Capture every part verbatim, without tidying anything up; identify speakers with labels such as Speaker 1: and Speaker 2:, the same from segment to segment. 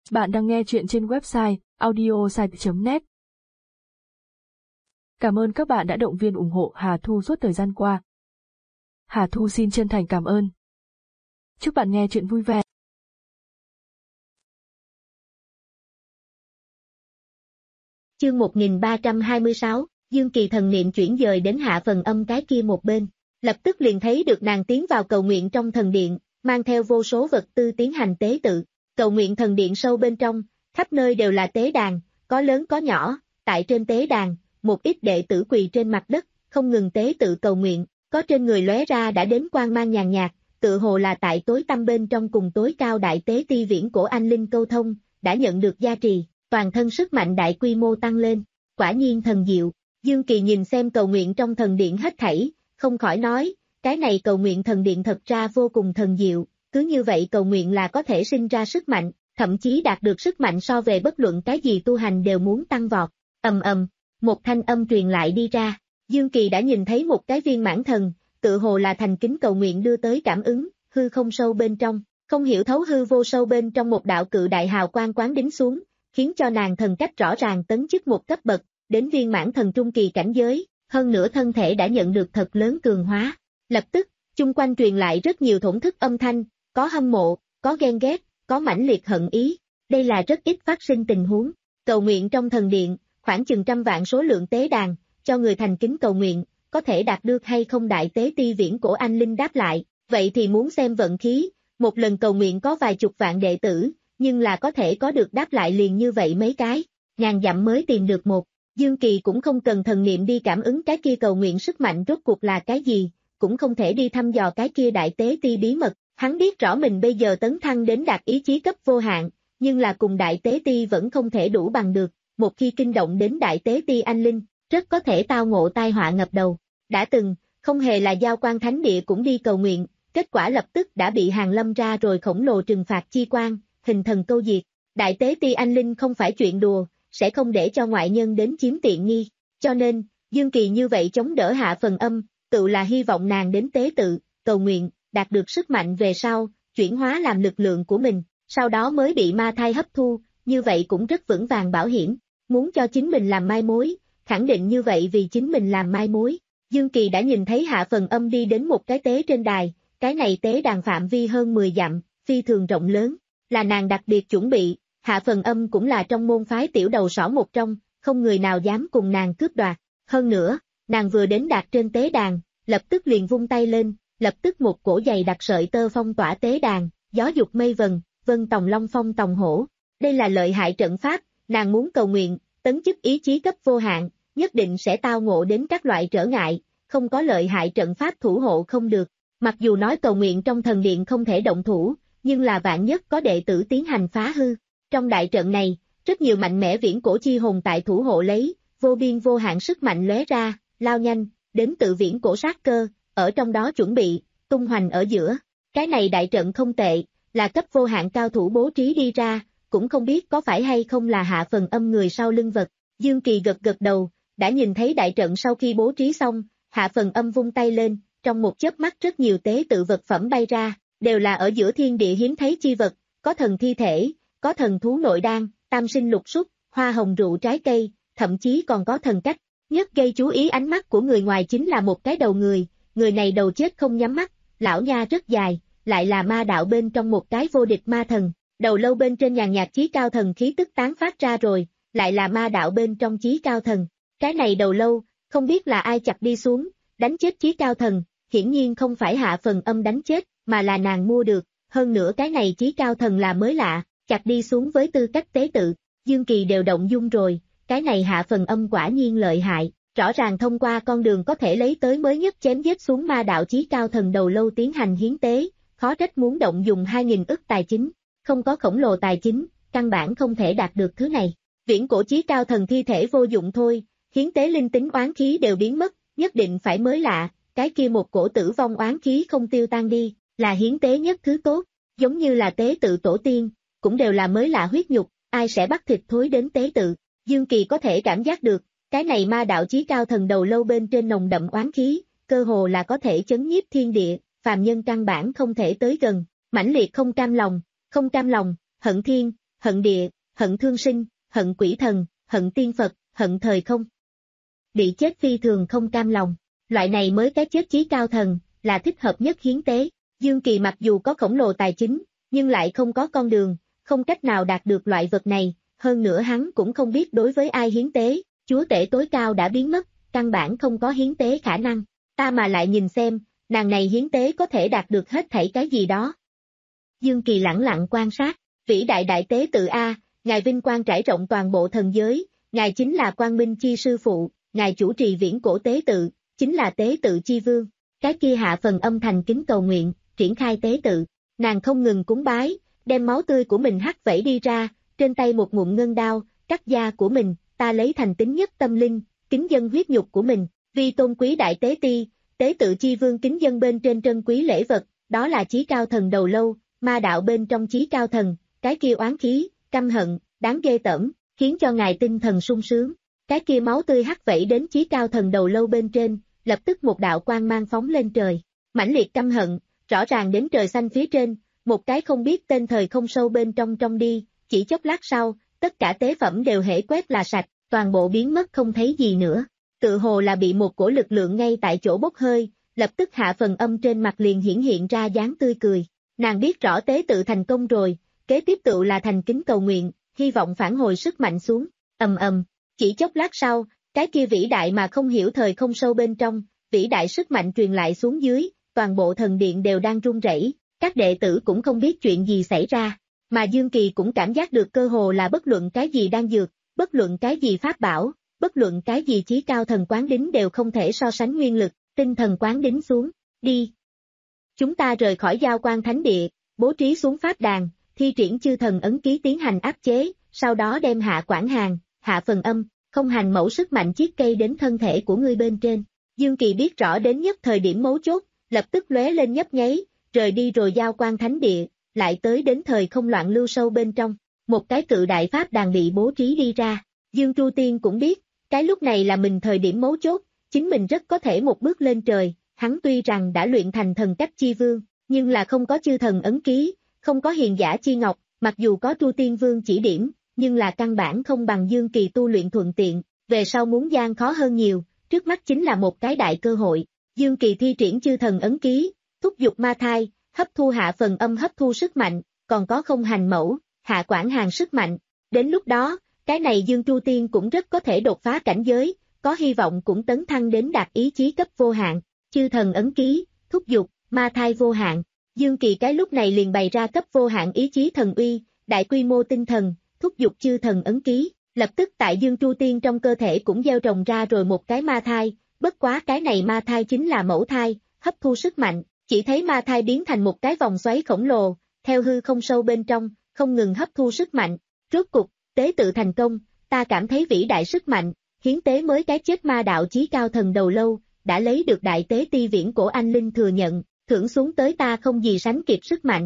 Speaker 1: Bạn đang nghe chuyện trên website audiosite chấm net. Cảm ơn các bạn đã động viên ủng hộ Hà Thu suốt thời gian qua. Hà Thu xin chân thành cảm ơn. Chúc bạn nghe chuyện vui vẻ.
Speaker 2: Chương một nghìn ba trăm hai mươi sáu, Dương Kỳ thần niệm chuyển dời đến hạ phần âm cái kia một bên, lập tức liền thấy được nàng tiến vào cầu nguyện trong thần điện, mang theo vô số vật tư tiến hành tế tự. Cầu nguyện thần điện sâu bên trong, khắp nơi đều là tế đàn, có lớn có nhỏ, tại trên tế đàn, một ít đệ tử quỳ trên mặt đất, không ngừng tế tự cầu nguyện, có trên người lóe ra đã đến quang mang nhàn nhạt, tự hồ là tại tối tăm bên trong cùng tối cao đại tế ti viễn cổ anh linh câu thông, đã nhận được gia trì, toàn thân sức mạnh đại quy mô tăng lên, quả nhiên thần diệu. Dương Kỳ nhìn xem cầu nguyện trong thần điện hết thảy, không khỏi nói, cái này cầu nguyện thần điện thật ra vô cùng thần diệu, cứ như vậy cầu nguyện là có thể sinh ra sức mạnh, thậm chí đạt được sức mạnh so về bất luận cái gì tu hành đều muốn tăng vọt. Ầm ầm, một thanh âm truyền lại đi ra, Dương Kỳ đã nhìn thấy một cái viên mãn thần, tự hồ là thành kính cầu nguyện đưa tới cảm ứng, hư không sâu bên trong, không hiểu thấu hư vô sâu bên trong một đạo cự đại hào quang quán đính xuống, khiến cho nàng thần cách rõ ràng tấn chức một cấp bậc, đến viên mãn thần trung kỳ cảnh giới, hơn nữa thân thể đã nhận được thật lớn cường hóa. Lập tức, chung quanh truyền lại rất nhiều thổn thức âm thanh, có hâm mộ, có ghen ghét, có mãnh liệt hận ý, đây là rất ít phát sinh tình huống. Cầu nguyện trong thần điện, khoảng chừng trăm vạn số lượng tế đàn, cho người thành kính cầu nguyện, có thể đạt được hay không đại tế ti viễn cổ anh linh đáp lại, vậy thì muốn xem vận khí, một lần cầu nguyện có vài chục vạn đệ tử, nhưng là có thể có được đáp lại liền như vậy mấy cái, ngàn dặm mới tìm được một. Dương Kỳ cũng không cần thần niệm đi cảm ứng cái kia cầu nguyện sức mạnh rốt cuộc là cái gì, cũng không thể đi thăm dò cái kia đại tế ti bí mật, hắn biết rõ mình bây giờ tấn thăng đến đạt ý chí cấp vô hạn, nhưng là cùng đại tế ti vẫn không thể đủ bằng được, một khi kinh động đến đại tế ti anh linh, rất có thể tao ngộ tai họa ngập đầu. Đã từng, không hề là Giao Quan Thánh Địa cũng đi cầu nguyện, kết quả lập tức đã bị hàng lâm ra rồi khổng lồ trừng phạt chi quan, hình thần câu diệt. Đại tế ti anh linh không phải chuyện đùa, sẽ không để cho ngoại nhân đến chiếm tiện nghi, cho nên, Dương Kỳ như vậy chống đỡ hạ phần âm, tự là hy vọng nàng đến tế tự, cầu nguyện, đạt được sức mạnh về sau, chuyển hóa làm lực lượng của mình, sau đó mới bị ma thai hấp thu, như vậy cũng rất vững vàng bảo hiểm, muốn cho chính mình làm mai mối, khẳng định như vậy vì chính mình làm mai mối. Dương Kỳ đã nhìn thấy hạ phần âm đi đến một cái tế trên đài, cái này tế đàn phạm vi hơn mười dặm, phi thường rộng lớn, là nàng đặc biệt chuẩn bị, hạ phần âm cũng là trong môn phái tiểu đầu sỏ một trong, không người nào dám cùng nàng cướp đoạt, hơn nữa, nàng vừa đến đạt trên tế đàn, lập tức liền vung tay lên, lập tức một cổ dày đặc sợi tơ phong tỏa tế đàn, gió dục mây vần, vân tòng long phong tòng hổ, đây là lợi hại trận pháp, nàng muốn cầu nguyện, tấn chức ý chí cấp vô hạn, nhất định sẽ tao ngộ đến các loại trở ngại, không có lợi hại trận pháp thủ hộ không được, mặc dù nói cầu nguyện trong thần điện không thể động thủ, nhưng là vạn nhất có đệ tử tiến hành phá hư, trong đại trận này, rất nhiều mạnh mẽ viễn cổ chi hồn tại thủ hộ lấy, vô biên vô hạn sức mạnh lóe ra, lao nhanh, đến tự viễn cổ sát cơ, ở trong đó chuẩn bị, tung hoành ở giữa, cái này đại trận không tệ, là cấp vô hạn cao thủ bố trí đi ra, cũng không biết có phải hay không là hạ phần âm người sau lưng vật. Dương Kỳ gật gật đầu, đã nhìn thấy đại trận sau khi bố trí xong, hạ phần âm vung tay lên, trong một chớp mắt rất nhiều tế tự vật phẩm bay ra, đều là ở giữa thiên địa hiếm thấy chi vật, có thần thi thể, có thần thú nội đan, tam sinh lục xúc, hoa hồng rượu trái cây, thậm chí còn có thần cách. Nhất gây chú ý ánh mắt của người ngoài chính là một cái đầu người, người này đầu chết không nhắm mắt, lão nha rất dài, lại là ma đạo bên trong một cái vô địch ma thần, đầu lâu bên trên nhàn nhạt chí cao thần khí tức tán phát ra rồi, lại là ma đạo bên trong chí cao thần. Cái này đầu lâu, không biết là ai chặt đi xuống, đánh chết chí cao thần, hiển nhiên không phải hạ phần âm đánh chết, mà là nàng mua được, hơn nữa cái này chí cao thần là mới lạ, chặt đi xuống với tư cách tế tự, Dương Kỳ đều động dung rồi, cái này hạ phần âm quả nhiên lợi hại, rõ ràng thông qua con đường có thể lấy tới mới nhất chém giết xuống ma đạo chí cao thần đầu lâu tiến hành hiến tế, khó trách muốn động dùng hai nghìn ức tài chính, không có khổng lồ tài chính, căn bản không thể đạt được thứ này. Viễn cổ chí cao thần thi thể vô dụng thôi, hiến tế linh tính oán khí đều biến mất, nhất định phải mới lạ, cái kia một cổ tử vong oán khí không tiêu tan đi, là hiến tế nhất thứ tốt, giống như là tế tự tổ tiên, cũng đều là mới lạ huyết nhục, ai sẽ bắt thịt thối đến tế tự. Dương Kỳ có thể cảm giác được, cái này ma đạo chí cao thần đầu lâu bên trên nồng đậm oán khí, cơ hồ là có thể chấn nhiếp thiên địa, phàm nhân căn bản không thể tới gần, mãnh liệt không cam lòng, không cam lòng, hận thiên, hận địa, hận thương sinh, hận quỷ thần, hận tiên Phật, hận thời không. Bị chết phi thường không cam lòng, loại này mới cái chết chí cao thần, là thích hợp nhất hiến tế. Dương Kỳ mặc dù có khổng lồ tài chính, nhưng lại không có con đường, không cách nào đạt được loại vật này, hơn nữa hắn cũng không biết đối với ai hiến tế, chúa tể tối cao đã biến mất, căn bản không có hiến tế khả năng, ta mà lại nhìn xem, nàng này hiến tế có thể đạt được hết thảy cái gì đó. Dương Kỳ lẳng lặng quan sát, vĩ đại đại tế tự A, ngài vinh quang trải rộng toàn bộ thần giới, ngài chính là quang minh chi sư phụ, ngài chủ trì viễn cổ tế tự, chính là tế tự chi vương. Cái kia hạ phần âm thành kính cầu nguyện, triển khai tế tự, nàng không ngừng cúng bái, đem máu tươi của mình hắt vẩy đi ra, trên tay một ngụm ngân đao, cắt da của mình, ta lấy thành tín nhất tâm linh, kính dân huyết nhục của mình, vì tôn quý đại tế ti, tế tự chi vương kính dân bên trên trân quý lễ vật, đó là chí cao thần đầu lâu, ma đạo bên trong chí cao thần, cái kia oán khí, căm hận, đáng ghê tởm, khiến cho ngài tinh thần sung sướng, cái kia máu tươi hắt vẩy đến chí cao thần đầu lâu bên trên, lập tức một đạo quang mang phóng lên trời, mãnh liệt căm hận, rõ ràng đến trời xanh phía trên, một cái không biết tên thời không sâu bên trong trong đi, chỉ chốc lát sau, tất cả tế phẩm đều hễ quét là sạch, toàn bộ biến mất không thấy gì nữa, tự hồ là bị một cổ lực lượng ngay tại chỗ bốc hơi, lập tức hạ phần âm trên mặt liền hiển hiện ra dáng tươi cười, nàng biết rõ tế tự thành công rồi, kế tiếp tự là thành kính cầu nguyện, hy vọng phản hồi sức mạnh xuống, ầm ầm, chỉ chốc lát sau, cái kia vĩ đại mà không hiểu thời không sâu bên trong, vĩ đại sức mạnh truyền lại xuống dưới, toàn bộ thần điện đều đang run rẩy, các đệ tử cũng không biết chuyện gì xảy ra, mà Dương Kỳ cũng cảm giác được cơ hồ là bất luận cái gì đang dược, bất luận cái gì pháp bảo, bất luận cái gì chí cao thần quán đính đều không thể so sánh nguyên lực, tinh thần quán đính xuống, đi. Chúng ta rời khỏi giao quan thánh địa, bố trí xuống pháp đàn, thi triển chư thần ấn ký tiến hành áp chế, sau đó đem hạ quản hàng, hạ phần âm, không hành mẫu sức mạnh chiết cây đến thân thể của ngươi bên trên. Dương Kỳ biết rõ đến nhất thời điểm mấu chốt, lập tức lóe lên nhấp nháy, rời đi rồi giao quan thánh địa, lại tới đến thời không loạn lưu sâu bên trong, một cái cự đại pháp đàn bị bố trí đi ra. Dương Tru Tiên cũng biết, cái lúc này là mình thời điểm mấu chốt, chính mình rất có thể một bước lên trời, hắn tuy rằng đã luyện thành thần cách chi vương, nhưng là không có chư thần ấn ký, không có hiền giả chi ngọc, mặc dù có Tru Tiên vương chỉ điểm, nhưng là căn bản không bằng Dương Kỳ tu luyện thuận tiện, về sau muốn gian khó hơn nhiều, trước mắt chính là một cái đại cơ hội. Dương Kỳ thi triển chư thần ấn ký, thúc giục ma thai, hấp thu hạ phần âm hấp thu sức mạnh, còn có không hành mẫu, hạ quản hàng sức mạnh. Đến lúc đó, cái này Dương Tru Tiên cũng rất có thể đột phá cảnh giới, có hy vọng cũng tấn thăng đến đạt ý chí cấp vô hạn. Chư thần ấn ký, thúc giục, ma thai vô hạn. Dương Kỳ cái lúc này liền bày ra cấp vô hạn ý chí thần uy, đại quy mô tinh thần, thúc giục chư thần ấn ký. Lập tức tại Dương Tru Tiên trong cơ thể cũng gieo trồng ra rồi một cái ma thai, bất quá cái này ma thai chính là mẫu thai, hấp thu sức mạnh, chỉ thấy ma thai biến thành một cái vòng xoáy khổng lồ, theo hư không sâu bên trong, không ngừng hấp thu sức mạnh. Rốt cục, tế tự thành công, ta cảm thấy vĩ đại sức mạnh, hiến tế mới cái chết ma đạo chí cao thần đầu lâu, đã lấy được đại tế ti viễn cổ anh linh thừa nhận, thưởng xuống tới ta không gì sánh kịp sức mạnh.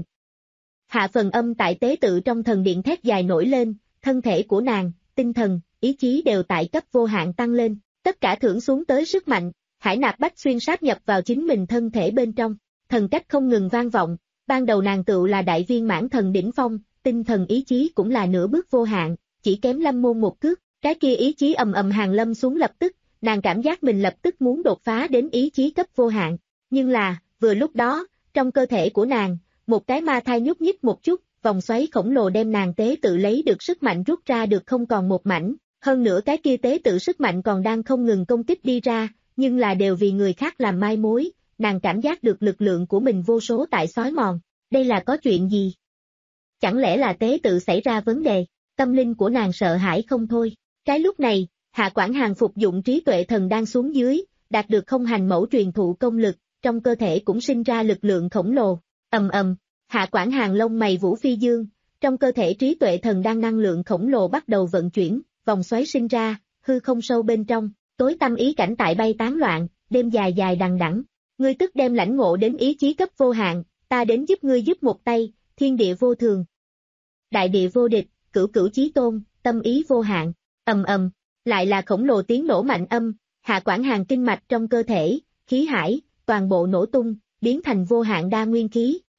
Speaker 2: Hạ phần âm tại tế tự trong thần điện thét dài nổi lên, thân thể của nàng, tinh thần, ý chí đều tại cấp vô hạn tăng lên, tất cả thưởng xuống tới sức mạnh, hải nạp bách xuyên sáp nhập vào chính mình thân thể bên trong, thần cách không ngừng vang vọng, ban đầu nàng tựu là đại viên mãn thần đỉnh phong, tinh thần ý chí cũng là nửa bước vô hạn, chỉ kém lâm môn một cước, cái kia ý chí ầm ầm hàng lâm xuống lập tức, nàng cảm giác mình lập tức muốn đột phá đến ý chí cấp vô hạn, nhưng là, vừa lúc đó, trong cơ thể của nàng, một cái ma thai nhúc nhích một chút, vòng xoáy khổng lồ đem nàng tế tự lấy được sức mạnh rút ra được không còn một mảnh, hơn nữa cái kia tế tự sức mạnh còn đang không ngừng công kích đi ra, nhưng là đều vì người khác làm mai mối, nàng cảm giác được lực lượng của mình vô số tại xói mòn, đây là có chuyện gì? Chẳng lẽ là tế tự xảy ra vấn đề, tâm linh của nàng sợ hãi không thôi, cái lúc này, hạ quản hàng phục dụng trí tuệ thần đang xuống dưới, đạt được không hành mẫu truyền thụ công lực, trong cơ thể cũng sinh ra lực lượng khổng lồ, ầm ầm. Hạ quản hàng lông mày vũ phi dương, trong cơ thể trí tuệ thần đang năng lượng khổng lồ bắt đầu vận chuyển, vòng xoáy sinh ra, hư không sâu bên trong, tối tâm ý cảnh tại bay tán loạn, đêm dài dài đằng đẵng. Ngươi tức đem lãnh ngộ đến ý chí cấp vô hạn, ta đến giúp ngươi giúp một tay, thiên địa vô thường. Đại địa vô địch, cửu cửu chí tôn, tâm ý vô hạn, ầm ầm, lại là khổng lồ tiếng nổ mạnh âm, hạ quản hàng kinh mạch trong cơ thể, khí hải, toàn bộ nổ tung, biến thành vô hạn đa nguyên khí.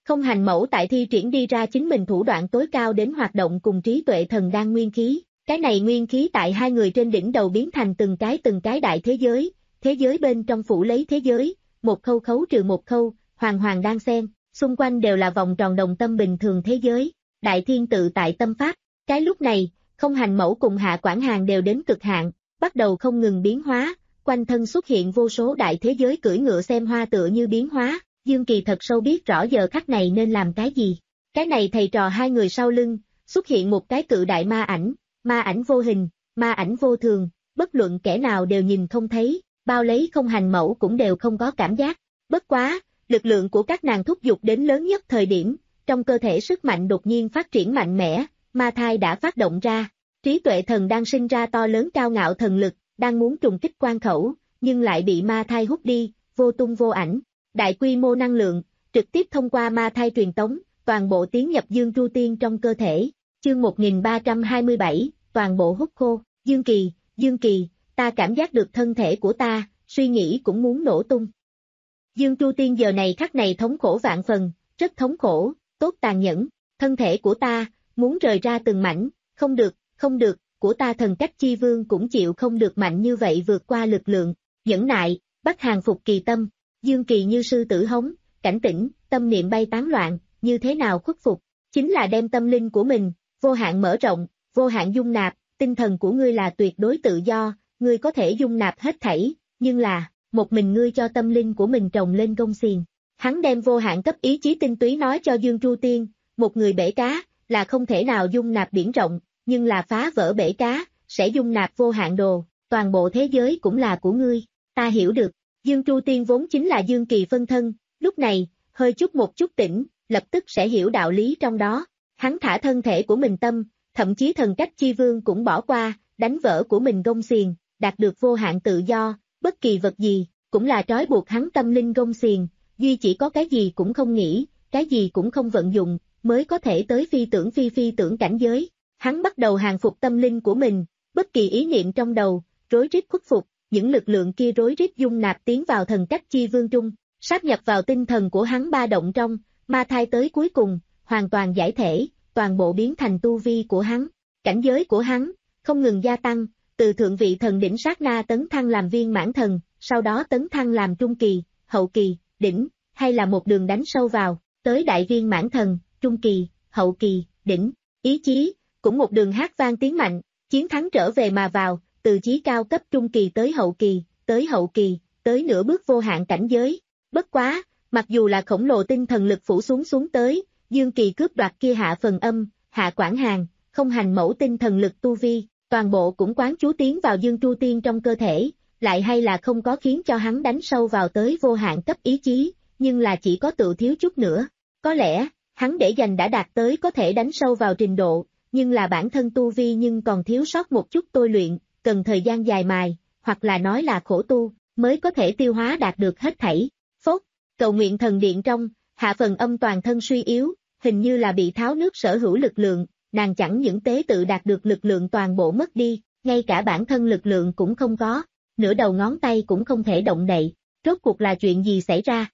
Speaker 2: Không hành mẫu tại thi triển đi ra chính mình thủ đoạn tối cao đến hoạt động cùng trí tuệ thần đan nguyên khí. Cái này nguyên khí tại hai người trên đỉnh đầu biến thành từng cái từng cái đại thế giới, thế giới bên trong phủ lấy thế giới, một khâu khấu trừ một khâu, hoàng hoàng đan xen, xung quanh đều là vòng tròn đồng tâm bình thường thế giới, đại thiên tự tại tâm pháp. Cái lúc này, không hành mẫu cùng Hạ Quản Hàn đều đến cực hạn, bắt đầu không ngừng biến hóa, quanh thân xuất hiện vô số đại thế giới cưỡi ngựa xem hoa tựa như biến hóa, Dương Kỳ thật sâu biết rõ giờ khắc này nên làm cái gì. Cái này thầy trò hai người sau lưng, xuất hiện một cái cự đại ma ảnh, ma ảnh vô hình, ma ảnh vô thường, bất luận kẻ nào đều nhìn không thấy, bao lấy không hành mẫu cũng đều không có cảm giác. Bất quá, lực lượng của các nàng thúc giục đến lớn nhất thời điểm, trong cơ thể sức mạnh đột nhiên phát triển mạnh mẽ, ma thai đã phát động ra, trí tuệ thần đang sinh ra to lớn cao ngạo thần lực, đang muốn trùng kích quan khẩu, nhưng lại bị ma thai hút đi, vô tung vô ảnh, đại quy mô năng lượng, trực tiếp thông qua ma thai truyền tống, toàn bộ tiến nhập Dương Tru Tiên trong cơ thể. Chương một nghìn ba trăm hai mươi bảy, toàn bộ hút khô. Dương Kỳ, Dương Kỳ, ta cảm giác được thân thể của ta, suy nghĩ cũng muốn nổ tung. Dương Tru Tiên giờ này khắc này thống khổ vạn phần, rất thống khổ, tốt tàn nhẫn, thân thể của ta, muốn rời ra từng mảnh, không được, không được, của ta thần cách chi vương cũng chịu không được mạnh như vậy vượt qua lực lượng, nhẫn nại, bắt hàng phục kỳ tâm, Dương Kỳ như sư tử hống, cảnh tỉnh, tâm niệm bay tán loạn, như thế nào khuất phục, chính là đem tâm linh của mình, vô hạn mở rộng, vô hạn dung nạp, tinh thần của ngươi là tuyệt đối tự do, ngươi có thể dung nạp hết thảy, nhưng là, một mình ngươi cho tâm linh của mình trồng lên gông xiềng. Hắn đem vô hạn cấp ý chí tinh túy nói cho Dương Tru Tiên, một người bể cá, là không thể nào dung nạp biển rộng, nhưng là phá vỡ bể cá, sẽ dung nạp vô hạn đồ, toàn bộ thế giới cũng là của ngươi, ta hiểu được. Dương Tru Tiên vốn chính là Dương Kỳ phân thân, lúc này, hơi chút một chút tỉnh, lập tức sẽ hiểu đạo lý trong đó. Hắn thả thân thể của mình tâm, thậm chí thần cách chi vương cũng bỏ qua, đánh vỡ của mình gông xiềng, đạt được vô hạn tự do, bất kỳ vật gì, cũng là trói buộc hắn tâm linh gông xiềng, duy chỉ có cái gì cũng không nghĩ, cái gì cũng không vận dụng, mới có thể tới phi tưởng phi phi tưởng cảnh giới. Hắn bắt đầu hàng phục tâm linh của mình, bất kỳ ý niệm trong đầu, rối rít khuất phục, những lực lượng kia rối rít dung nạp tiến vào thần cách chi vương trung, sáp nhập vào tinh thần của hắn ba động trong, ma thai tới cuối cùng, hoàn toàn giải thể, toàn bộ biến thành tu vi của hắn, cảnh giới của hắn, không ngừng gia tăng, từ thượng vị thần đỉnh sát na tấn thăng làm viên mãn thần, sau đó tấn thăng làm trung kỳ, hậu kỳ, đỉnh, hay là một đường đánh sâu vào, tới đại viên mãn thần, trung kỳ, hậu kỳ, đỉnh, ý chí, cũng một đường hát vang tiếng mạnh, chiến thắng trở về mà vào, từ chí cao cấp trung kỳ tới hậu kỳ, tới hậu kỳ, tới nửa bước vô hạn cảnh giới. Bất quá, mặc dù là khổng lồ tinh thần lực phủ xuống xuống tới, Dương Kỳ cướp đoạt kia Hạ Phần Âm, Hạ Quản Hàn, không hành mẫu tinh thần lực tu vi, toàn bộ cũng quán chú tiến vào Dương Tru Tiên trong cơ thể, lại hay là không có khiến cho hắn đánh sâu vào tới vô hạn cấp ý chí, nhưng là chỉ có tự thiếu chút nữa. Có lẽ, hắn để dành đã đạt tới có thể đánh sâu vào trình độ, nhưng là bản thân tu vi nhưng còn thiếu sót một chút tôi luyện, cần thời gian dài mài, hoặc là nói là khổ tu, mới có thể tiêu hóa đạt được hết thảy. Phốt, cầu nguyện thần điện trong, Hạ Phần Âm toàn thân suy yếu, hình như là bị tháo nước sở hữu lực lượng, nàng chẳng những tế tự đạt được lực lượng toàn bộ mất đi, ngay cả bản thân lực lượng cũng không có, nửa đầu ngón tay cũng không thể động đậy, rốt cuộc là chuyện gì xảy ra?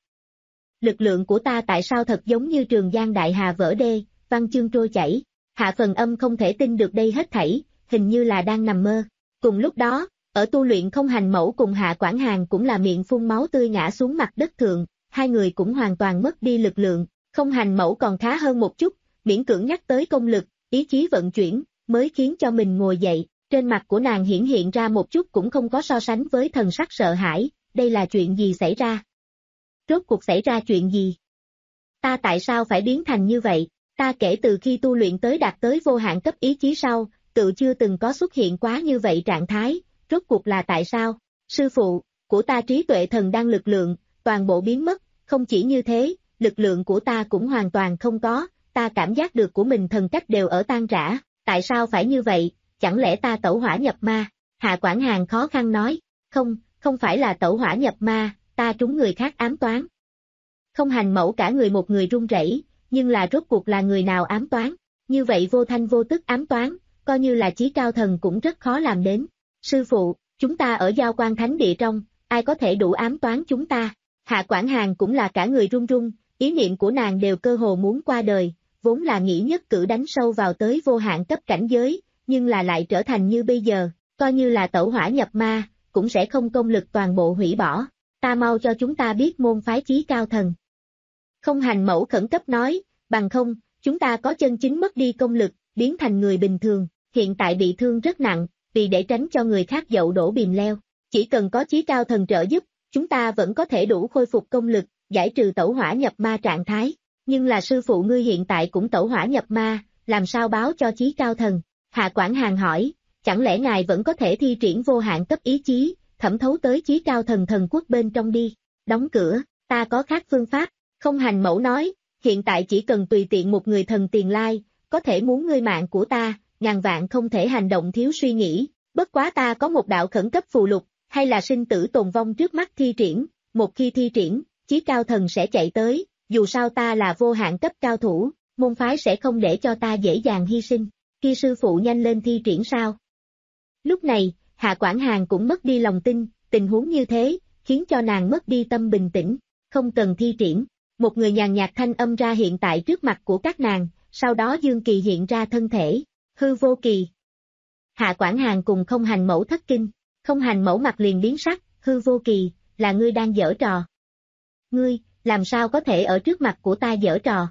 Speaker 2: Lực lượng của ta tại sao thật giống như Trường Giang đại hà vỡ đê, văn chương trôi chảy, Hạ Phần Âm không thể tin được đây hết thảy, hình như là đang nằm mơ. Cùng lúc đó, ở tu luyện không hành mẫu cùng Hạ Quản Hàn cũng là miệng phun máu tươi ngã xuống mặt đất thượng, hai người cũng hoàn toàn mất đi lực lượng, không hành mẫu còn khá hơn một chút, miễn cưỡng nhắc tới công lực, ý chí vận chuyển, mới khiến cho mình ngồi dậy, trên mặt của nàng hiển hiện ra một chút cũng không có so sánh với thần sắc sợ hãi, đây là chuyện gì xảy ra? Rốt cuộc xảy ra chuyện gì? Ta tại sao phải biến thành như vậy? Ta kể từ khi tu luyện tới đạt tới vô hạn cấp ý chí sau, tự chưa từng có xuất hiện quá như vậy trạng thái, rốt cuộc là tại sao? Sư phụ, của ta trí tuệ thần đang lực lượng, toàn bộ biến mất, không chỉ như thế, lực lượng của ta cũng hoàn toàn không có, ta cảm giác được của mình thần cách đều ở tan rã, tại sao phải như vậy, chẳng lẽ ta tẩu hỏa nhập ma? Hạ Quản Hàn khó khăn nói, không, không phải là tẩu hỏa nhập ma, ta trúng người khác ám toán. Không hành mẫu cả người một người run rẩy, nhưng là rốt cuộc là người nào ám toán, như vậy vô thanh vô tức ám toán, coi như là chí cao thần cũng rất khó làm đến. Sư phụ, chúng ta ở Giao Quan Thánh Địa trong, ai có thể đủ ám toán chúng ta? Hạ Quản Hàn cũng là cả người run run, ý niệm của nàng đều cơ hồ muốn qua đời, vốn là nghĩ nhất cử đánh sâu vào tới vô hạn cấp cảnh giới, nhưng là lại trở thành như bây giờ, coi như là tẩu hỏa nhập ma, cũng sẽ không công lực toàn bộ hủy bỏ. Ta mau cho chúng ta biết môn phái chí cao thần. Không Hành Mẫu khẩn cấp nói, bằng không, chúng ta có chân chính mất đi công lực, biến thành người bình thường, hiện tại bị thương rất nặng, vì để tránh cho người khác dậu đổ bìm leo. Chỉ cần có chí cao thần trợ giúp, chúng ta vẫn có thể đủ khôi phục công lực, giải trừ tẩu hỏa nhập ma trạng thái. Nhưng là sư phụ ngươi hiện tại cũng tẩu hỏa nhập ma, làm sao báo cho chí cao thần? Hạ Quảng Hàn hỏi, chẳng lẽ ngài vẫn có thể thi triển vô hạn cấp ý chí, thẩm thấu tới chí cao thần thần quốc bên trong đi? Đóng cửa, ta có khác phương pháp. Không Hành Mẫu nói, hiện tại chỉ cần tùy tiện một người thần tiền lai, có thể muốn ngươi mạng của ta, ngàn vạn không thể hành động thiếu suy nghĩ, bất quá ta có một đạo khẩn cấp phù lục, hay là sinh tử tồn vong trước mắt thi triển, một khi thi triển, chí cao thần sẽ chạy tới, dù sao ta là vô hạn cấp cao thủ, môn phái sẽ không để cho ta dễ dàng hy sinh, khi sư phụ nhanh lên thi triển sao. Lúc này, Hạ Quảng Hàn cũng mất đi lòng tin, tình huống như thế, khiến cho nàng mất đi tâm bình tĩnh, không cần thi triển. Một người nhàn nhạt thanh âm ra hiện tại trước mặt của các nàng, sau đó Dương Kỳ hiện ra thân thể, hư vô kỳ. Hạ Quảng Hàn cùng Không Hành Mẫu thất kinh, Không Hành Mẫu mặt liền biến sắc, hư vô kỳ, là ngươi đang giở trò. Ngươi, làm sao có thể ở trước mặt của ta giở trò?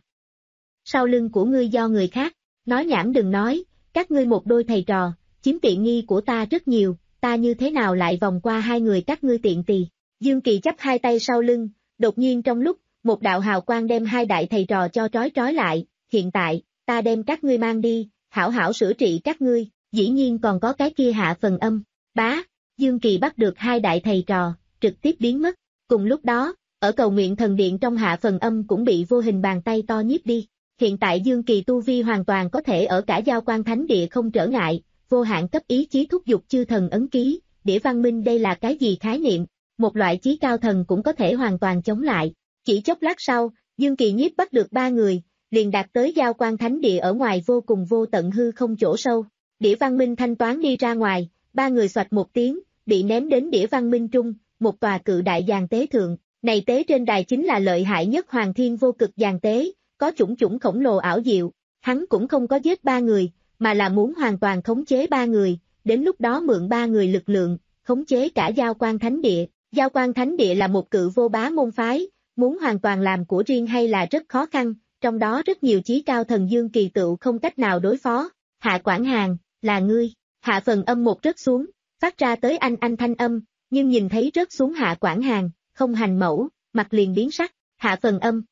Speaker 2: Sau lưng của ngươi do người khác, nói nhảm đừng nói, các ngươi một đôi thầy trò, chiếm tiện nghi của ta rất nhiều, ta như thế nào lại vòng qua hai người các ngươi tiện tì. Dương Kỳ chắp hai tay sau lưng, đột nhiên trong lúc, một đạo hào quang đem hai đại thầy trò cho trói trói lại, hiện tại, ta đem các ngươi mang đi, hảo hảo sửa trị các ngươi, dĩ nhiên còn có cái kia Hạ Phần Âm, bá, Dương Kỳ bắt được hai đại thầy trò, trực tiếp biến mất, cùng lúc đó, ở cầu nguyện thần điện trong Hạ Phần Âm cũng bị vô hình bàn tay to nhiếp đi, hiện tại Dương Kỳ tu vi hoàn toàn có thể ở cả giao quan thánh địa không trở ngại, vô hạn cấp ý chí thúc dục chư thần ấn ký, đĩa văn minh đây là cái gì khái niệm, một loại chí cao thần cũng có thể hoàn toàn chống lại. Chỉ chốc lát sau, Dương Kỳ nhiếp bắt được ba người, liền đạt tới giao quan thánh địa ở ngoài vô cùng vô tận hư không chỗ sâu. Đĩa văn minh thanh toán đi ra ngoài, ba người xoạch một tiếng, bị ném đến đĩa văn minh trung, một tòa cự đại giàn tế thượng. Này tế trên đài chính là lợi hại nhất hoàng thiên vô cực giàn tế, có chủng chủng khổng lồ ảo diệu. Hắn cũng không có giết ba người, mà là muốn hoàn toàn khống chế ba người, đến lúc đó mượn ba người lực lượng, khống chế cả giao quan thánh địa. Giao quan thánh địa là một cự vô bá môn phái, muốn hoàn toàn làm của riêng hay là rất khó khăn, trong đó rất nhiều chí cao thần Dương Kỳ tựu không cách nào đối phó. Hạ Quảng Hàn, là ngươi. Hạ Phần Âm một rớt xuống, phát ra tới anh anh thanh âm, nhưng nhìn thấy rớt xuống Hạ Quảng Hàn, Không Hành Mẫu, mặt liền biến sắc, Hạ Phần Âm.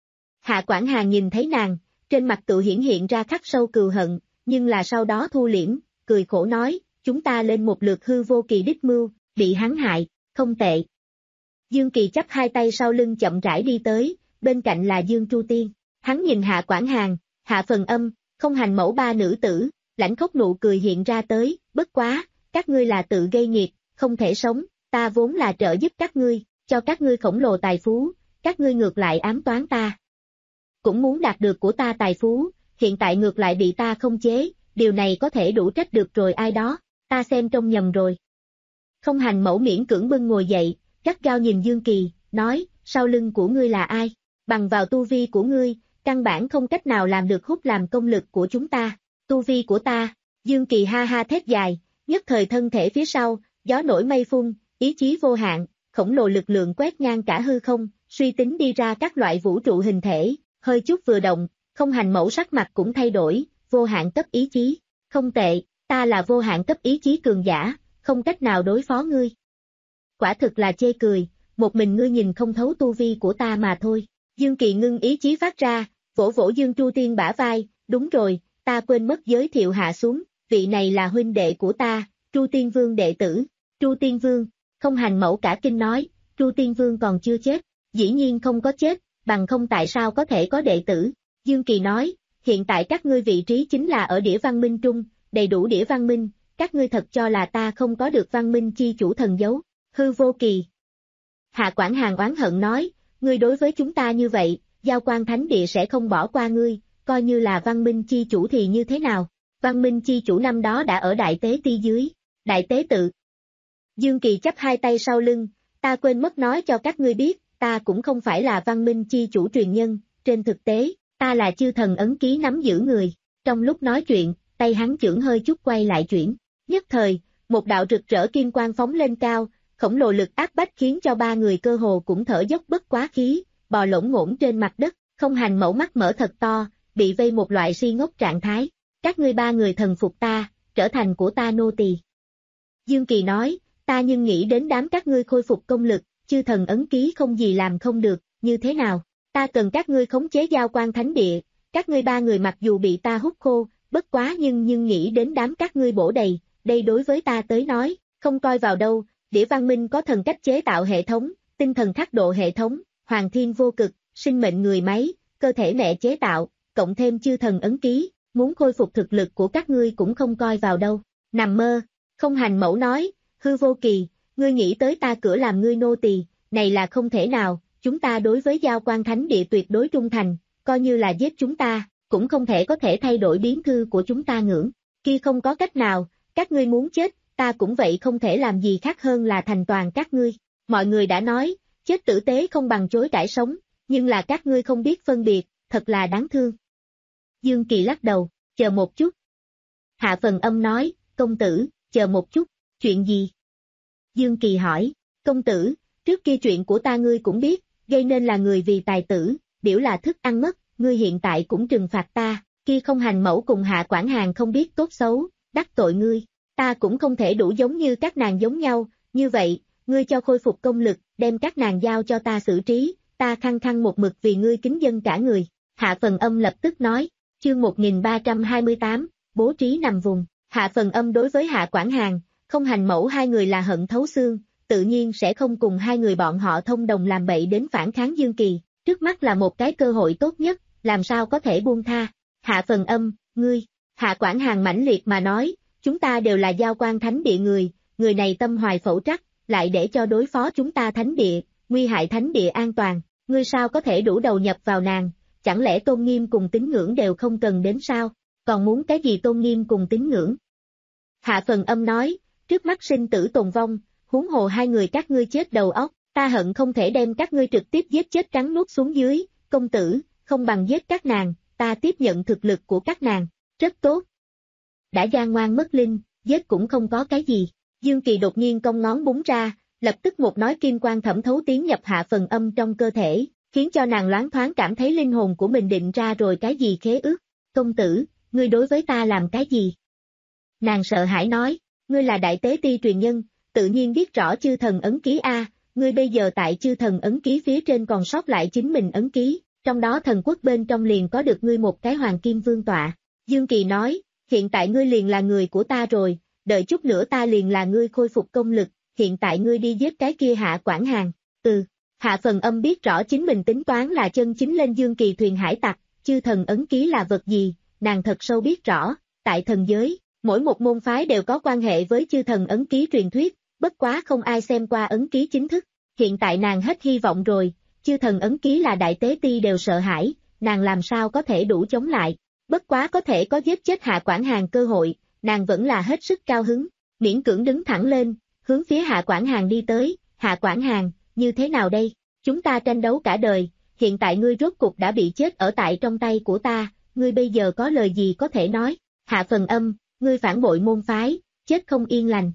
Speaker 2: Hạ Quảng Hàn nhìn thấy nàng, trên mặt tự hiển hiện ra khắc sâu cừu hận, nhưng là sau đó thu liễm, cười khổ nói, chúng ta lên một lượt hư vô kỳ đích mưu, bị hắn hại, không tệ. Dương Kỳ chắp hai tay sau lưng chậm rãi đi tới, bên cạnh là Dương Tru Tiên, hắn nhìn Hạ Quảng Hàn, Hạ Phần Âm, Không Hành Mẫu ba nữ tử, lãnh khốc nụ cười hiện ra tới, bất quá, các ngươi là tự gây nghiệp, không thể sống, ta vốn là trợ giúp các ngươi, cho các ngươi khổng lồ tài phú, các ngươi ngược lại ám toán ta. Cũng muốn đạt được của ta tài phú, hiện tại ngược lại bị ta không chế, điều này có thể đủ trách được rồi ai đó, ta xem trông nhầm rồi. Không Hành Mẫu miễn cưỡng bưng ngồi dậy, gắt gao nhìn Dương Kỳ, nói, sau lưng của ngươi là ai? Bằng vào tu vi của ngươi, căn bản không cách nào làm được hút làm công lực của chúng ta. Tu vi của ta, Dương Kỳ ha ha thét dài, nhất thời thân thể phía sau, gió nổi mây phun, ý chí vô hạn, khổng lồ lực lượng quét ngang cả hư không, suy tính đi ra các loại vũ trụ hình thể, hơi chút vừa động, Không Hành Mẫu sắc mặt cũng thay đổi, vô hạn cấp ý chí, không tệ, ta là vô hạn cấp ý chí cường giả, không cách nào đối phó ngươi. Quả thực là chê cười, một mình ngươi nhìn không thấu tu vi của ta mà thôi. Dương Kỳ ngưng ý chí phát ra, vỗ vỗ Dương Tru Tiên bả vai, đúng rồi, ta quên mất giới thiệu hạ xuống, vị này là huynh đệ của ta, Tru Tiên Vương đệ tử. Tru Tiên Vương, Không Hành Mẫu cả kinh nói, Tru Tiên Vương còn chưa chết, dĩ nhiên không có chết, bằng không tại sao có thể có đệ tử. Dương Kỳ nói, hiện tại các ngươi vị trí chính là ở đĩa văn minh trung, đầy đủ đĩa văn minh, các ngươi thật cho là ta không có được văn minh chi chủ thần dấu. Hư vô kỳ. Hạ Quảng Hàn oán hận nói, ngươi đối với chúng ta như vậy, giao quan thánh địa sẽ không bỏ qua ngươi, coi như là văn minh chi chủ thì như thế nào? Văn minh chi chủ năm đó đã ở đại tế ti dưới, đại tế tự. Dương Kỳ chắp hai tay sau lưng, ta quên mất nói cho các ngươi biết, ta cũng không phải là văn minh chi chủ truyền nhân, trên thực tế, ta là chư thần ấn ký nắm giữ người. Trong lúc nói chuyện, tay hắn chưởng hơi chút quay lại chuyển. Nhất thời, một đạo rực rỡ kim quang phóng lên cao, khổng lồ lực áp bách khiến cho ba người cơ hồ cũng thở dốc bất quá khí, bò lổn ngổn trên mặt đất, không hành mẫu mắt mở thật to, bị vây một loại si ngốc trạng thái. Các ngươi ba người thần phục ta, trở thành của ta nô tỳ. Dương Kỳ nói, ta nhưng nghĩ đến đám các ngươi khôi phục công lực, chư thần ấn ký không gì làm không được, như thế nào? Ta cần các ngươi khống chế giao quan thánh địa, các ngươi ba người mặc dù bị ta hút khô, bất quá nhưng nhưng nghĩ đến đám các ngươi bổ đầy, đây đối với ta tới nói, không coi vào đâu, đĩa văn minh có thần cách chế tạo hệ thống, tinh thần khắc độ hệ thống, hoàng thiên vô cực, sinh mệnh người máy, cơ thể mẹ chế tạo, cộng thêm chư thần ấn ký, muốn khôi phục thực lực của các ngươi cũng không coi vào đâu. Nằm mơ, không hành mẫu nói, hư vô kỳ, ngươi nghĩ tới ta cửa làm ngươi nô tỳ, này là không thể nào, chúng ta đối với giao quan thánh địa tuyệt đối trung thành, coi như là giết chúng ta, cũng không thể có thể thay đổi biến thư của chúng ta ngưỡng, kia không có cách nào, các ngươi muốn chết, ta cũng vậy không thể làm gì khác hơn là thành toàn các ngươi. Mọi người đã nói, chết tử tế không bằng chối cãi sống, nhưng là các ngươi không biết phân biệt, thật là đáng thương. Dương Kỳ lắc đầu, chờ một chút. Hạ Phần Âm nói, công tử, chờ một chút, chuyện gì? Dương Kỳ hỏi, công tử, trước kia chuyện của ta ngươi cũng biết, gây nên là người vì tài tử, biểu là thức ăn mất, ngươi hiện tại cũng trừng phạt ta, kia không hành mẫu cùng Hạ Quản Hàng không biết tốt xấu, đắc tội ngươi, ta cũng không thể đủ giống như các nàng giống nhau, như vậy, ngươi cho khôi phục công lực, đem các nàng giao cho ta xử trí, ta khăng khăng một mực vì ngươi kính dân cả người. Hạ Phần Âm lập tức nói, chương một nghìn ba trăm hai mươi tám, bố trí nằm vùng. Hạ Phần Âm đối với Hạ Quản Hàng, không hành mẫu hai người là hận thấu xương, tự nhiên sẽ không cùng hai người bọn họ thông đồng làm bậy đến phản kháng Dương Kỳ, trước mắt là một cái cơ hội tốt nhất, làm sao có thể buông tha. Hạ Phần Âm, ngươi, Hạ Quản Hàng mãnh liệt mà nói, chúng ta đều là giao quan thánh địa người, người này tâm hoài phẩu trắc, lại để cho đối phó chúng ta thánh địa, nguy hại thánh địa an toàn, ngươi sao có thể đủ đầu nhập vào nàng, chẳng lẽ tôn nghiêm cùng tín ngưỡng đều không cần đến sao, còn muốn cái gì tôn nghiêm cùng tín ngưỡng? Hạ Phần Âm nói, trước mắt sinh tử tồn vong, huống hồ hai người các ngươi chết đầu óc, ta hận không thể đem các ngươi trực tiếp giết chết cắn nuốt xuống dưới, công tử, không bằng giết các nàng, ta tiếp nhận thực lực của các nàng, rất tốt. Đã gian ngoan mất linh, giết cũng không có cái gì. Dương Kỳ đột nhiên cong ngón búng ra, lập tức một nói kim quang thẩm thấu tiến nhập Hạ Phần Âm trong cơ thể, khiến cho nàng loáng thoáng cảm thấy linh hồn của mình định ra rồi cái gì khế ước. Công tử, ngươi đối với ta làm cái gì? Nàng sợ hãi nói, ngươi là đại tế ti truyền nhân, tự nhiên biết rõ chư thần ấn ký A, ngươi bây giờ tại chư thần ấn ký phía trên còn sót lại chính mình ấn ký, trong đó thần quốc bên trong liền có được ngươi một cái hoàng kim vương tọa. Dương Kỳ nói, hiện tại ngươi liền là người của ta rồi, đợi chút nữa ta liền là ngươi khôi phục công lực, hiện tại ngươi đi giết cái kia Hạ Quản Hàng. Ừ, Hạ Phần Âm biết rõ chính mình tính toán là chân chính lên Dương Kỳ thuyền hải tặc, chư thần ấn ký là vật gì, nàng thật sâu biết rõ, tại thần giới, mỗi một môn phái đều có quan hệ với chư thần ấn ký truyền thuyết, bất quá không ai xem qua ấn ký chính thức, hiện tại nàng hết hy vọng rồi, chư thần ấn ký là đại tế ti đều sợ hãi, nàng làm sao có thể đủ chống lại, bất quá có thể có giết chết Hạ Quản Hàng cơ hội, nàng vẫn là hết sức cao hứng, miễn cưỡng đứng thẳng lên, hướng phía Hạ Quản Hàng đi tới. Hạ Quản Hàng, như thế nào đây, chúng ta tranh đấu cả đời, hiện tại ngươi rốt cục đã bị chết ở tại trong tay của ta, ngươi bây giờ có lời gì có thể nói? Hạ Phần Âm, ngươi phản bội môn phái, chết không yên lành.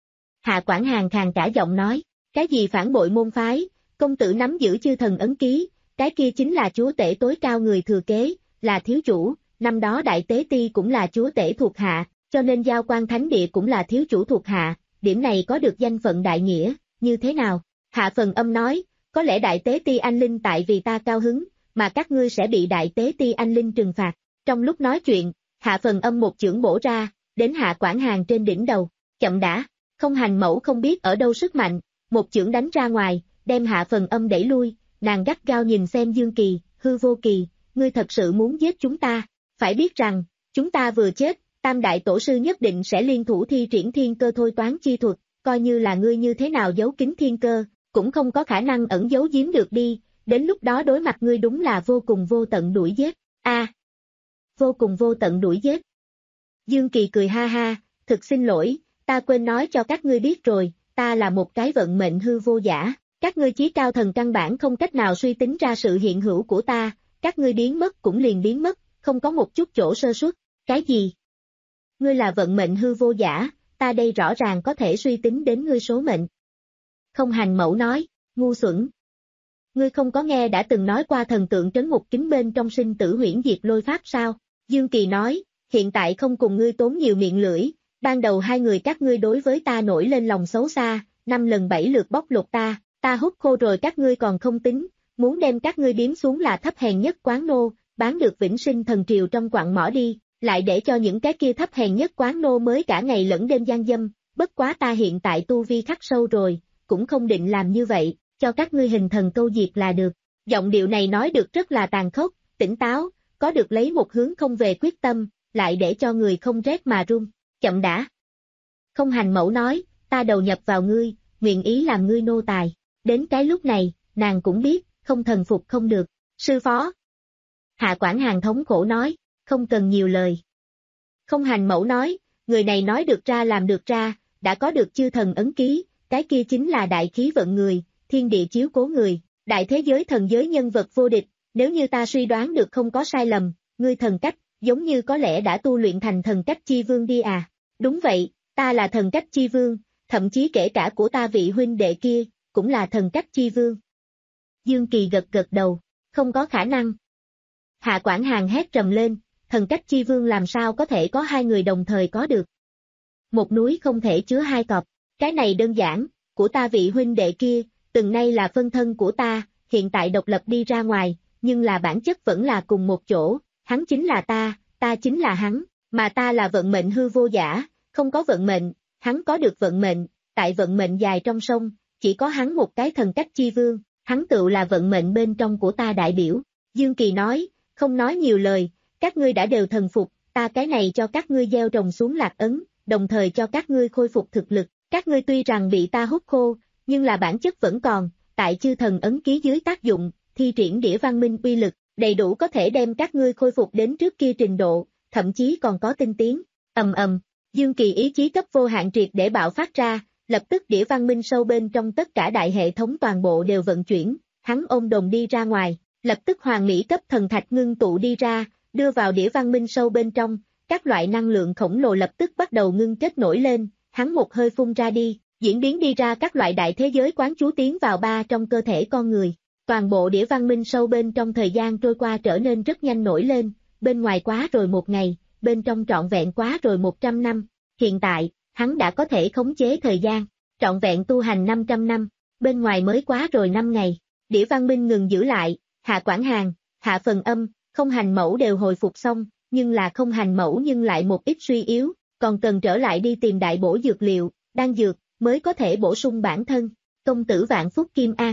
Speaker 2: Hạ Quản Hàng khàn cả giọng nói, cái gì phản bội môn phái, công tử nắm giữ chư thần ấn ký, cái kia chính là chúa tể tối cao người thừa kế, là thiếu chủ, năm đó đại tế ti cũng là chúa tể thuộc hạ, cho nên giao quan thánh địa cũng là thiếu chủ thuộc hạ, điểm này có được danh phận đại nghĩa, như thế nào? Hạ Phần Âm nói, có lẽ đại tế ti anh linh tại vì ta cao hứng, mà các ngươi sẽ bị đại tế ti anh linh trừng phạt. Trong lúc nói chuyện, Hạ Phần Âm một chưởng bổ ra, đến Hạ Quản Hàng trên đỉnh đầu, chậm đã, không hành mẫu không biết ở đâu sức mạnh, một chưởng đánh ra ngoài, đem Hạ Phần Âm đẩy lui, nàng gắt gao nhìn xem Dương Kỳ, hư vô kỳ, ngươi thật sự muốn giết chúng ta, phải biết rằng, chúng ta vừa chết, Tam Đại Tổ Sư nhất định sẽ liên thủ thi triển thiên cơ thôi toán chi thuật, coi như là ngươi như thế nào giấu kín thiên cơ, cũng không có khả năng ẩn giấu giếm được đi, đến lúc đó đối mặt ngươi đúng là vô cùng vô tận đuổi giết, a, à, vô cùng vô tận đuổi giết. Dương Kỳ cười ha ha, thực xin lỗi, ta quên nói cho các ngươi biết rồi, ta là một cái vận mệnh hư vô giả, Các ngươi chí cao thần căn bản không cách nào suy tính ra sự hiện hữu của ta, các ngươi biến mất cũng liền biến mất, không có một chút chỗ sơ suất. Cái gì? Ngươi là vận mệnh hư vô giả, ta đây rõ ràng có thể suy tính đến ngươi số mệnh. Không Hành Mẫu nói, ngu xuẩn. Ngươi không có nghe đã từng nói qua thần tượng trấn ngục kính bên trong sinh tử huyễn diệt lôi pháp sao? Dương Kỳ nói, hiện tại không cùng ngươi tốn nhiều miệng lưỡi, ban đầu hai người các ngươi đối với ta nổi lên lòng xấu xa, năm lần bảy lượt bóc lột ta, ta hút khô rồi các ngươi còn không tính, muốn đem các ngươi biếm xuống là thấp hèn nhất quán nô, bán được vĩnh sinh thần triều trong quặng mỏ đi, lại để cho những cái kia thấp hèn nhất quán nô mới cả ngày lẫn đêm gian dâm, bất quá ta hiện tại tu vi khắc sâu rồi, cũng không định làm như vậy, cho các ngươi hình thần câu diệt là được. Giọng điệu này nói được rất là tàn khốc, tỉnh táo, có được lấy một hướng không về quyết tâm, lại để cho người không rét mà run. Chậm đã. Không Hành Mẫu nói, ta đầu nhập vào ngươi, nguyện ý làm ngươi nô tài. Đến cái lúc này, nàng cũng biết, không thần phục không được. Sư phó. Hạ Quản Hàn thống khổ nói, không cần nhiều lời. Không Hành Mẫu nói, người này nói được ra làm được ra, đã có được chư thần ấn ký, cái kia chính là đại khí vận người, thiên địa chiếu cố người, đại thế giới thần giới nhân vật vô địch, nếu như ta suy đoán được không có sai lầm, ngươi thần cách, giống như có lẽ đã tu luyện thành thần cách chi vương đi à. Đúng vậy, ta là thần cách chi vương, thậm chí kể cả của ta vị huynh đệ kia, cũng là thần cách chi vương. Dương Kỳ gật gật đầu, không có khả năng. Hạ Quản Hàn hét trầm lên, thần cách chi vương làm sao có thể có hai người đồng thời có được. Một núi không thể chứa hai cọp, cái này đơn giản, của ta vị huynh đệ kia, từng nay là phân thân của ta, hiện tại độc lập đi ra ngoài, nhưng là bản chất vẫn là cùng một chỗ, hắn chính là ta, ta chính là hắn, mà ta là vận mệnh hư vô giả, không có vận mệnh, hắn có được vận mệnh, tại vận mệnh dài trong sông, chỉ có hắn một cái thần cách chi vương, hắn tựu là vận mệnh bên trong của ta đại biểu. Dương Kỳ nói, không nói nhiều lời, các ngươi đã đều thần phục, ta cái này cho các ngươi gieo trồng xuống lạc ấn, đồng thời cho các ngươi khôi phục thực lực, các ngươi tuy rằng bị ta hút khô, nhưng là bản chất vẫn còn, tại chư thần ấn ký dưới tác dụng, thi triển đĩa văn minh uy lực, đầy đủ có thể đem các ngươi khôi phục đến trước kia trình độ, thậm chí còn có tinh tiến. Ầm ầm, Dương Kỳ ý chí cấp vô hạn triệt để bạo phát ra, lập tức đĩa văn minh sâu bên trong tất cả đại hệ thống toàn bộ đều vận chuyển, hắn ôm đồn đi ra ngoài, lập tức hoàng mỹ cấp thần thạch ngưng tụ đi ra, đưa vào đĩa văn minh sâu bên trong, các loại năng lượng khổng lồ lập tức bắt đầu ngưng kết nổi lên, hắn một hơi phun ra đi, diễn biến đi ra các loại đại thế giới quán chú tiến vào ba trong cơ thể con người. Toàn bộ đĩa văn minh sâu bên trong thời gian trôi qua trở nên rất nhanh nổi lên, bên ngoài quá rồi một ngày, bên trong trọn vẹn quá rồi một trăm năm. Hiện tại, hắn đã có thể khống chế thời gian, trọn vẹn tu hành năm trăm năm, bên ngoài mới quá rồi năm ngày. Đĩa văn minh ngừng giữ lại, Hạ Quản Hàn, Hạ Phần Âm, Không Hành Mẫu đều hồi phục xong, nhưng là Không Hành Mẫu nhưng lại một ít suy yếu, còn cần trở lại đi tìm đại bổ dược liệu, đan dược, mới có thể bổ sung bản thân. Công tử vạn phúc kim an.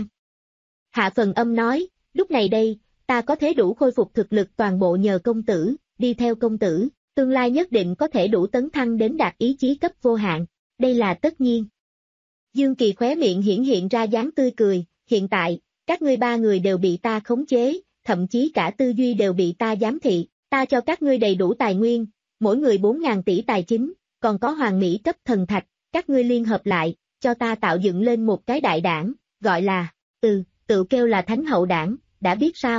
Speaker 2: Hạ Phần Âm nói, lúc này đây, ta có thể đủ khôi phục thực lực toàn bộ nhờ công tử, đi theo công tử, tương lai nhất định có thể đủ tấn thăng đến đạt ý chí cấp vô hạn, đây là tất nhiên. Dương Kỳ khóe miệng hiển hiện ra dáng tươi cười, hiện tại, các ngươi ba người đều bị ta khống chế, thậm chí cả tư duy đều bị ta giám thị, ta cho các ngươi đầy đủ tài nguyên, mỗi người bốn ngàn tỷ tài chính, còn có hoàng mỹ cấp thần thạch, các ngươi liên hợp lại, cho ta tạo dựng lên một cái đại đảng, gọi là, ừ, tự kêu là Thánh Hậu Đảng, đã biết sao?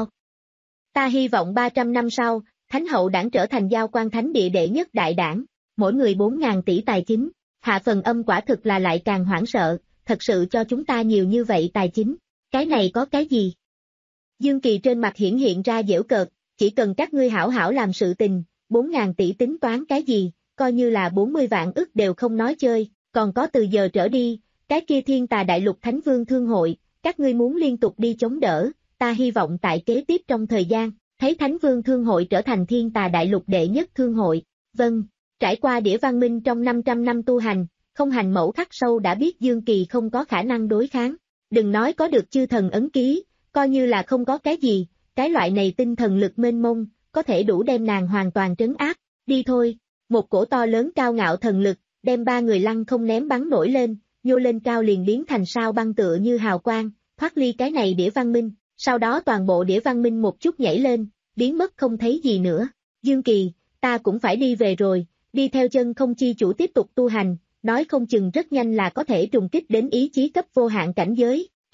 Speaker 2: Ta hy vọng ba trăm năm sau, Thánh Hậu Đảng trở thành giao quan thánh địa đệ nhất đại đảng, mỗi người bốn ngàn tỷ tài chính. Hạ Phần Âm quả thực là lại càng hoảng sợ, thật sự cho chúng ta nhiều như vậy tài chính, cái này có cái gì? Dương Kỳ trên mặt hiển hiện ra giễu cợt, chỉ cần các ngươi hảo hảo làm sự tình, bốn ngàn tỷ tính toán cái gì, coi như là bốn mươi vạn ức đều không nói chơi, còn có từ giờ trở đi, cái kia Thiên Tà Đại Lục Thánh Vương Thương Hội, các ngươi muốn liên tục đi chống đỡ, ta hy vọng tại kế tiếp trong thời gian, thấy Thánh Vương Thương Hội trở thành Thiên Tà Đại Lục đệ nhất thương hội. Vâng, trải qua đĩa văn minh trong năm trăm năm tu hành, Không Hành Mẫu khắc sâu đã biết Dương Kỳ không có khả năng đối kháng, đừng nói có được chư thần ấn ký, coi như là không có cái gì, cái loại này tinh thần lực mênh mông, có thể đủ đem nàng hoàn toàn trấn áp, đi thôi, một cổ to lớn cao ngạo thần lực, đem ba người lăng không ném bắn nổi lên, nhô lên cao liền biến thành sao băng tựa như hào quang, thoát ly cái này đĩa văn minh, sau đó toàn bộ đĩa văn minh một chút nhảy lên, biến mất không thấy gì nữa. Dương Kỳ, ta cũng phải đi về rồi, đi theo chân không chi chủ tiếp tục tu hành, nói không chừng rất nhanh là có thể trùng kích đến ý chí cấp vô hạn cảnh giới, trở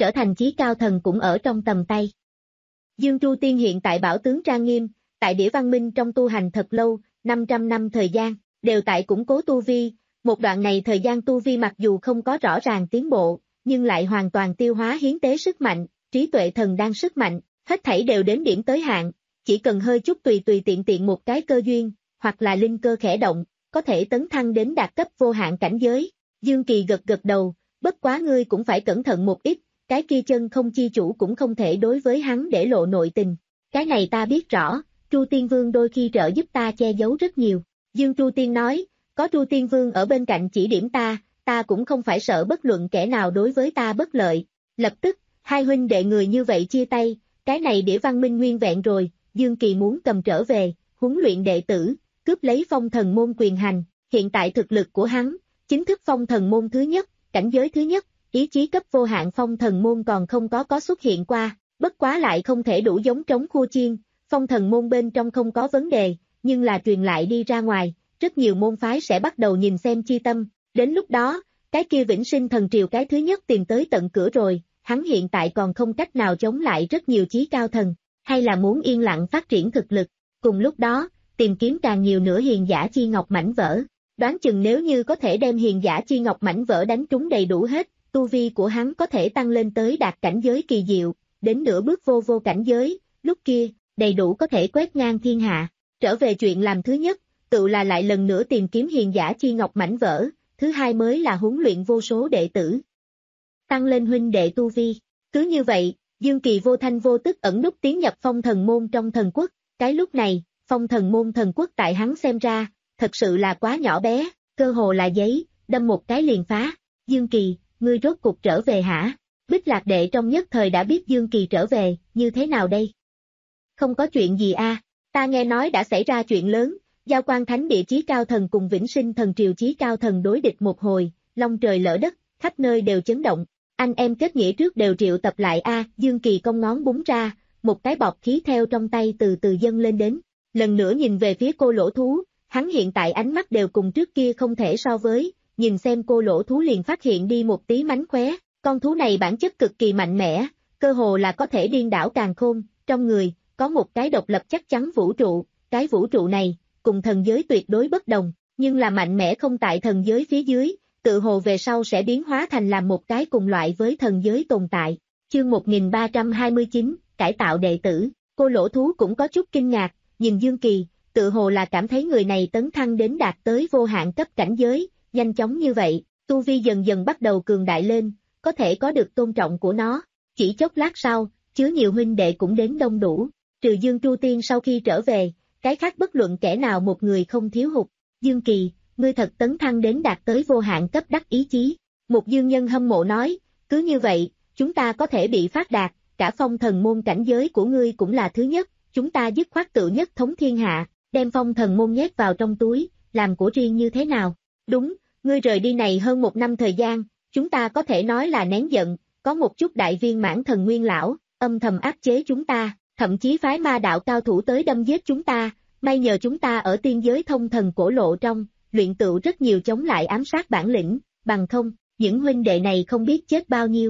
Speaker 2: trở thành chí cao thần cũng ở trong tầm tay. Dương Tru Tiên hiện tại bảo tướng trang nghiêm, tại Đĩa Văn Minh trong tu hành thật lâu, năm trăm năm thời gian, đều tại củng cố tu vi, một đoạn này thời gian tu vi mặc dù không có rõ ràng tiến bộ, nhưng lại hoàn toàn tiêu hóa hiến tế sức mạnh, trí tuệ thần đan sức mạnh, hết thảy đều đến điểm tới hạn, chỉ cần hơi chút tùy tùy tiện tiện một cái cơ duyên, hoặc là linh cơ khẽ động, có thể tấn thăng đến đạt cấp vô hạn cảnh giới. Dương Kỳ gật gật đầu, bất quá ngươi cũng phải cẩn thận một ít, cái kia chân không chi chủ cũng không thể đối với hắn để lộ nội tình. Cái này ta biết rõ, Tru Tiên Vương đôi khi trợ giúp ta che giấu rất nhiều. Dương Tru Tiên nói, có Tru Tiên Vương ở bên cạnh chỉ điểm ta, ta cũng không phải sợ bất luận kẻ nào đối với ta bất lợi. Lập tức, hai huynh đệ người như vậy chia tay, cái này Đĩa Văn Minh nguyên vẹn rồi, Dương Kỳ muốn cầm trở về, huấn luyện đệ tử, cướp lấy phong thần môn quyền hành, hiện tại thực lực của hắn, chính thức phong thần môn thứ nhất, cảnh giới thứ nhất, ý chí cấp vô hạn phong thần môn còn không có có xuất hiện qua, bất quá lại không thể đủ giống trống khua chiên, phong thần môn bên trong không có vấn đề, nhưng là truyền lại đi ra ngoài, rất nhiều môn phái sẽ bắt đầu nhìn xem chi tâm, đến lúc đó, cái kia vĩnh sinh thần triều cái thứ nhất tìm tới tận cửa rồi, hắn hiện tại còn không cách nào chống lại rất nhiều chí cao thần, hay là muốn yên lặng phát triển thực lực, cùng lúc đó, tìm kiếm càng nhiều nữa hiền giả chi ngọc mảnh vỡ, đoán chừng nếu như có thể đem hiền giả chi ngọc mảnh vỡ đánh trúng đầy đủ hết, tu vi của hắn có thể tăng lên tới đạt cảnh giới kỳ diệu, đến nửa bước vô vô cảnh giới, lúc kia, đầy đủ có thể quét ngang thiên hạ. Trở về chuyện làm thứ nhất, tự là lại lần nữa tìm kiếm hiền giả chi ngọc mảnh vỡ, thứ hai mới là huấn luyện vô số đệ tử. Tăng lên huynh đệ tu vi. Cứ như vậy, Dương Kỳ vô thanh vô tức ẩn núp tiến nhập phong thần môn trong thần quốc, cái lúc này, phong thần môn thần quốc tại hắn xem ra, thật sự là quá nhỏ bé, cơ hồ là giấy, đâm một cái liền phá. Dương Kỳ, ngươi rốt cục trở về hả? Bích Lạc Đệ trong nhất thời đã biết Dương Kỳ trở về, như thế nào đây? Không có chuyện gì a, à? Ta nghe nói đã xảy ra chuyện lớn, Giao Quan Thánh Địa chí cao thần cùng Vĩnh Sinh thần triều chí cao thần đối địch một hồi, long trời lỡ đất, khắp nơi đều chấn động. Anh em kết nghĩa trước đều triệu tập lại a, à? Dương Kỳ cong ngón búng ra, một cái bọt khí theo trong tay từ từ dâng lên đến. Lần nữa nhìn về phía cô lỗ thú, hắn hiện tại ánh mắt đều cùng trước kia không thể so với, nhìn xem cô lỗ thú liền phát hiện đi một tí mánh khóe, con thú này bản chất cực kỳ mạnh mẽ, cơ hồ là có thể điên đảo càn khôn, trong người, có một cái độc lập chắc chắn vũ trụ, cái vũ trụ này, cùng thần giới tuyệt đối bất đồng, nhưng là mạnh mẽ không tại thần giới phía dưới, tự hồ về sau sẽ biến hóa thành làm một cái cùng loại với thần giới tồn tại. Chương một nghìn ba trăm hai mươi chín, cải tạo đệ tử, cô lỗ thú cũng có chút kinh ngạc, nhìn Dương Kỳ, tự hồ là cảm thấy người này tấn thăng đến đạt tới vô hạn cấp cảnh giới, nhanh chóng như vậy, tu vi dần dần bắt đầu cường đại lên, có thể có được tôn trọng của nó. Chỉ chốc lát sau, chứa nhiều huynh đệ cũng đến đông đủ, trừ Dương Tru Tiên sau khi trở về, cái khác bất luận kẻ nào một người không thiếu hụt. Dương Kỳ, ngươi thật tấn thăng đến đạt tới vô hạn cấp đắc ý chí. Một dương nhân hâm mộ nói, cứ như vậy, chúng ta có thể bị phát đạt, cả phong thần môn cảnh giới của ngươi cũng là thứ nhất, chúng ta dứt khoát tự nhất thống thiên hạ, đem phong thần môn nhét vào trong túi, làm của riêng như thế nào? Đúng, ngươi rời đi này hơn một năm thời gian, chúng ta có thể nói là nén giận, có một chút đại viên mãn thần nguyên lão, âm thầm áp chế chúng ta, thậm chí phái ma đạo cao thủ tới đâm giết chúng ta, may nhờ chúng ta ở tiên giới thông thần cổ lộ trong, luyện tựu rất nhiều chống lại ám sát bản lĩnh, bằng không, những huynh đệ này không biết chết bao nhiêu.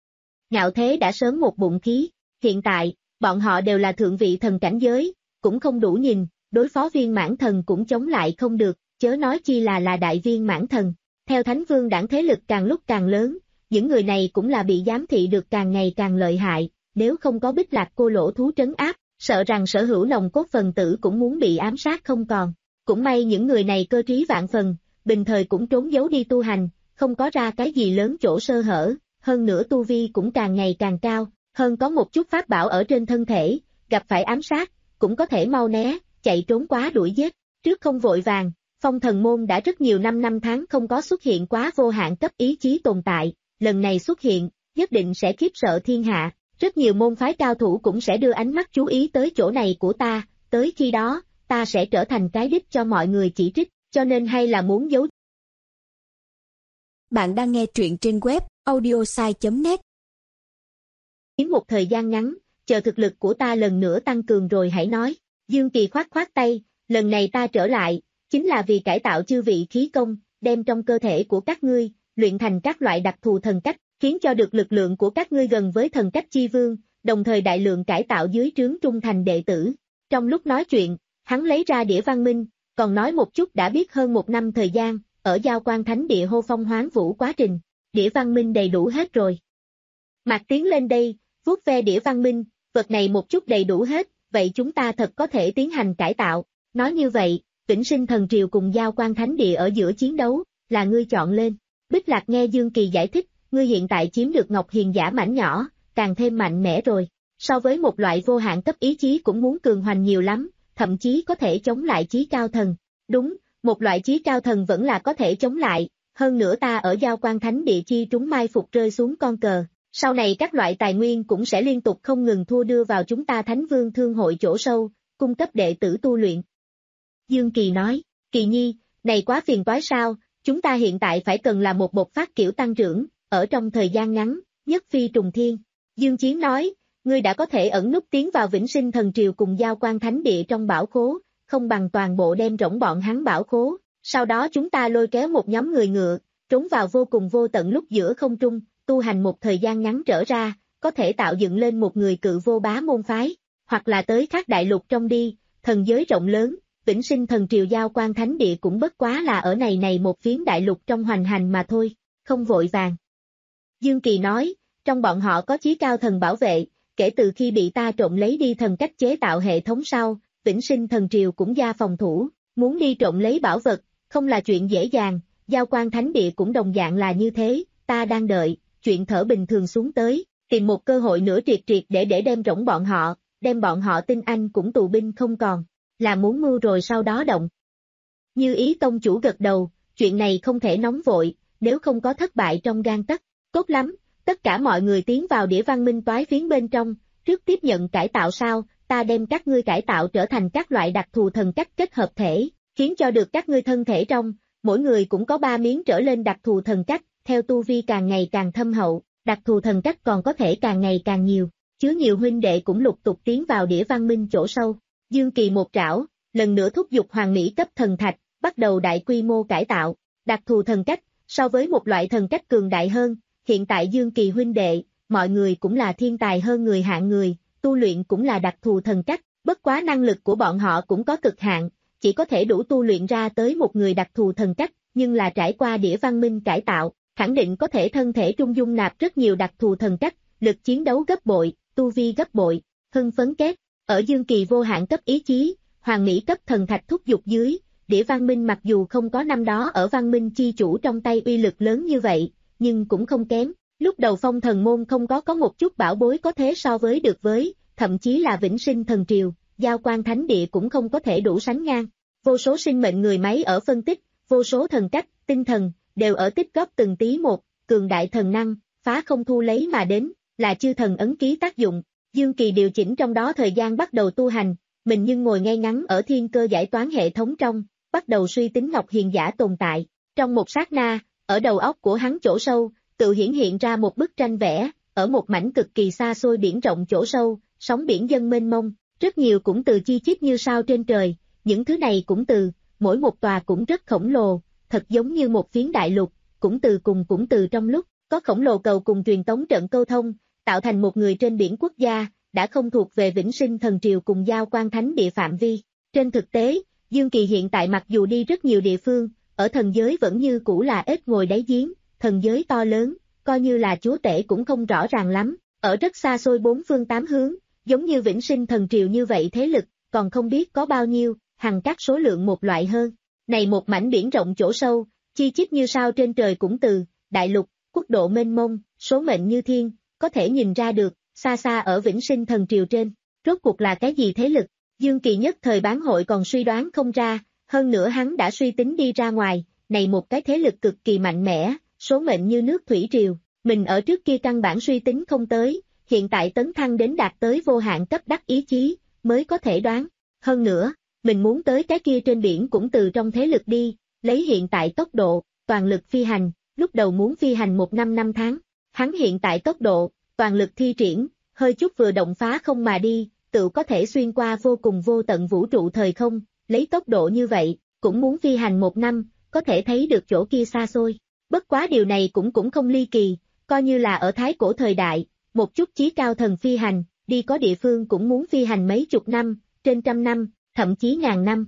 Speaker 2: Ngạo Thế đã sớm một bụng khí, hiện tại, bọn họ đều là thượng vị thần cảnh giới, cũng không đủ nhìn, đối phó viên mãn thần cũng chống lại không được, chớ nói chi là là đại viên mãn thần. Theo Thánh Vương đảng thế lực càng lúc càng lớn, những người này cũng là bị giám thị được càng ngày càng lợi hại, nếu không có Bích Lạc cô lỗ thú trấn áp, sợ rằng sở hữu nòng cốt phần tử cũng muốn bị ám sát không còn. Cũng may những người này cơ trí vạn phần, bình thời cũng trốn giấu đi tu hành, không có ra cái gì lớn chỗ sơ hở, hơn nữa tu vi cũng càng ngày càng cao, hơn có một chút pháp bảo ở trên thân thể, gặp phải ám sát, cũng có thể mau né, chạy trốn quá đuổi giết, trước không vội vàng. Phong thần môn đã rất nhiều năm năm tháng không có xuất hiện quá vô hạn cấp ý chí tồn tại, lần này xuất hiện, nhất định sẽ khiếp sợ thiên hạ, rất nhiều môn phái cao thủ cũng sẽ đưa ánh mắt chú ý tới chỗ này của ta, tới khi đó, ta sẽ trở thành cái đích cho mọi người chỉ trích, cho nên hay là muốn giấu.
Speaker 3: Bạn đang nghe truyện trên web audiosai chấm net.
Speaker 2: Một thời gian ngắn, chờ thực lực của ta lần nữa tăng cường rồi hãy nói. Dương Kỳ khoát khoát tay, lần này ta trở lại, chính là vì cải tạo chư vị khí công, đem trong cơ thể của các ngươi, luyện thành các loại đặc thù thần cách, khiến cho được lực lượng của các ngươi gần với thần cách chi vương, đồng thời đại lượng cải tạo dưới trướng trung thành đệ tử. Trong lúc nói chuyện, hắn lấy ra đĩa văn minh, còn nói một chút đã biết hơn một năm thời gian, ở Giao Quan Thánh Địa hô phong hoán vũ quá trình, đĩa văn minh đầy đủ hết rồi. Mạc tiến lên đây, vuốt ve đĩa văn minh, vật này một chút đầy đủ hết, vậy chúng ta thật có thể tiến hành cải tạo. Nói như vậy, Vĩnh Sinh Thần Triều cùng Giao Quan Thánh Địa ở giữa chiến đấu, là ngươi chọn lên. Bích Lạc nghe Dương Kỳ giải thích, ngươi hiện tại chiếm được Ngọc Hiền giả mảnh nhỏ, càng thêm mạnh mẽ rồi. So với một loại vô hạn cấp ý chí cũng muốn cường hoành nhiều lắm, thậm chí có thể chống lại chí cao thần. Đúng, một loại chí cao thần vẫn là có thể chống lại, hơn nữa ta ở Giao Quan Thánh Địa chi trúng mai phục rơi xuống con cờ. Sau này các loại tài nguyên cũng sẽ liên tục không ngừng thua đưa vào chúng ta Thánh Vương Thương hội chỗ sâu, cung cấp đệ tử tu luyện. Dương Kỳ nói, Kỳ Nhi, này quá phiền toái sao, chúng ta hiện tại phải cần là một bộc phát kiểu tăng trưởng, ở trong thời gian ngắn, nhất phi trùng thiên. Dương Chiến nói, ngươi đã có thể ẩn núp tiến vào Vĩnh Sinh Thần Triều cùng Giao Quan Thánh Địa trong bảo khố, không bằng toàn bộ đem rỗng bọn hắn bảo khố, sau đó chúng ta lôi kéo một nhóm người ngựa, trốn vào vô cùng vô tận lúc giữa không trung, tu hành một thời gian ngắn trở ra, có thể tạo dựng lên một người cự vô bá môn phái, hoặc là tới khác đại lục trong đi, thần giới rộng lớn, Vĩnh Sinh Thần Triều Giao Quan Thánh Địa cũng bất quá là ở này này một phiến đại lục trong hoành hành mà thôi, không vội vàng. Dương Kỳ nói, trong bọn họ có chí cao thần bảo vệ, kể từ khi bị ta trộm lấy đi thần cách chế tạo hệ thống sau, Vĩnh Sinh Thần Triều cũng ra phòng thủ, muốn đi trộm lấy bảo vật, không là chuyện dễ dàng, Giao Quan Thánh Địa cũng đồng dạng là như thế, ta đang đợi, chuyện thở bình thường xuống tới, tìm một cơ hội nữa triệt triệt để để đem rỗng bọn họ, đem bọn họ tinh anh cũng tù binh không còn, là muốn mưu rồi sau đó động. Như Ý tông chủ gật đầu, chuyện này không thể nóng vội, nếu không có thất bại trong gang tấc, tốt lắm, tất cả mọi người tiến vào đĩa văn minh toái phiến bên trong, trước tiếp nhận cải tạo sao, ta đem các ngươi cải tạo trở thành các loại đặc thù thần cách kết hợp thể, khiến cho được các ngươi thân thể trong, mỗi người cũng có ba miếng trở lên đặc thù thần cách, theo tu vi càng ngày càng thâm hậu, đặc thù thần cách còn có thể càng ngày càng nhiều, chứa nhiều huynh đệ cũng lục tục tiến vào đĩa văn minh chỗ sâu. Dương Kỳ một trảo, lần nữa thúc giục hoàng mỹ cấp thần thạch, bắt đầu đại quy mô cải tạo, đặc thù thần cách, so với một loại thần cách cường đại hơn, hiện tại Dương Kỳ huynh đệ, mọi người cũng là thiên tài hơn người hạng người, tu luyện cũng là đặc thù thần cách, bất quá năng lực của bọn họ cũng có cực hạn, chỉ có thể đủ tu luyện ra tới một người đặc thù thần cách, nhưng là trải qua đĩa văn minh cải tạo, khẳng định có thể thân thể trung dung nạp rất nhiều đặc thù thần cách, lực chiến đấu gấp bội, tu vi gấp bội, hưng phấn kết. Ở Dương Kỳ vô hạn cấp ý chí, hoàng mỹ cấp thần thạch thúc giục dưới, đĩa văn minh mặc dù không có năm đó ở văn minh chi chủ trong tay uy lực lớn như vậy, nhưng cũng không kém. Lúc đầu phong thần môn không có có một chút bảo bối có thế so với được với, thậm chí là Vĩnh Sinh Thần Triều, Giao Quan Thánh Địa cũng không có thể đủ sánh ngang. Vô số sinh mệnh người máy ở phân tích, vô số thần cách, tinh thần, đều ở tích góp từng tí một, cường đại thần năng, phá không thu lấy mà đến, là chư thần ấn ký tác dụng. Dương Kỳ điều chỉnh trong đó thời gian bắt đầu tu hành, mình nhưng ngồi ngay ngắn ở thiên cơ giải toán hệ thống trong, bắt đầu suy tính Ngọc Hiền giả tồn tại. Trong một sát na, ở đầu óc của hắn chỗ sâu, tự hiển hiện ra một bức tranh vẽ, ở một mảnh cực kỳ xa xôi biển rộng chỗ sâu, sóng biển dâng mênh mông, rất nhiều cũng từ chi chít như sao trên trời, những thứ này cũng từ, mỗi một tòa cũng rất khổng lồ, thật giống như một phiến đại lục, cũng từ cùng cũng từ trong lúc, có khổng lồ cầu cùng truyền tống trận câu thông, tạo thành một người trên biển quốc gia, đã không thuộc về Vĩnh Sinh Thần Triều cùng Giao Quan Thánh Địa phạm vi. Trên thực tế, Dương Kỳ hiện tại mặc dù đi rất nhiều địa phương, ở thần giới vẫn như cũ là ếch ngồi đáy giếng, thần giới to lớn, coi như là chúa tể cũng không rõ ràng lắm, ở rất xa xôi bốn phương tám hướng, giống như Vĩnh Sinh Thần Triều như vậy thế lực, còn không biết có bao nhiêu, hằng các số lượng một loại hơn. Này một mảnh biển rộng chỗ sâu, chi chít như sao trên trời cũng từ, đại lục, quốc độ mênh mông, số mệnh như thiên, có thể nhìn ra được, xa xa ở Vĩnh Sinh Thần Triều trên, rốt cuộc là cái gì thế lực, Dương Kỳ nhất thời bán hội còn suy đoán không ra, hơn nữa hắn đã suy tính đi ra ngoài, này một cái thế lực cực kỳ mạnh mẽ, số mệnh như nước thủy triều, mình ở trước kia căn bản suy tính không tới, hiện tại tấn thăng đến đạt tới vô hạn cấp đắc ý chí, mới có thể đoán, hơn nữa, mình muốn tới cái kia trên biển cũng từ trong thế lực đi, lấy hiện tại tốc độ, toàn lực phi hành, lúc đầu muốn phi hành một năm năm tháng, hắn hiện tại tốc độ, toàn lực thi triển, hơi chút vừa động phá không mà đi, tự có thể xuyên qua vô cùng vô tận vũ trụ thời không, lấy tốc độ như vậy, cũng muốn phi hành một năm, có thể thấy được chỗ kia xa xôi. Bất quá điều này cũng cũng không ly kỳ, coi như là ở thái cổ thời đại, một chút chí cao thần phi hành, đi có địa phương cũng muốn phi hành mấy chục năm, trên trăm năm, thậm chí ngàn năm.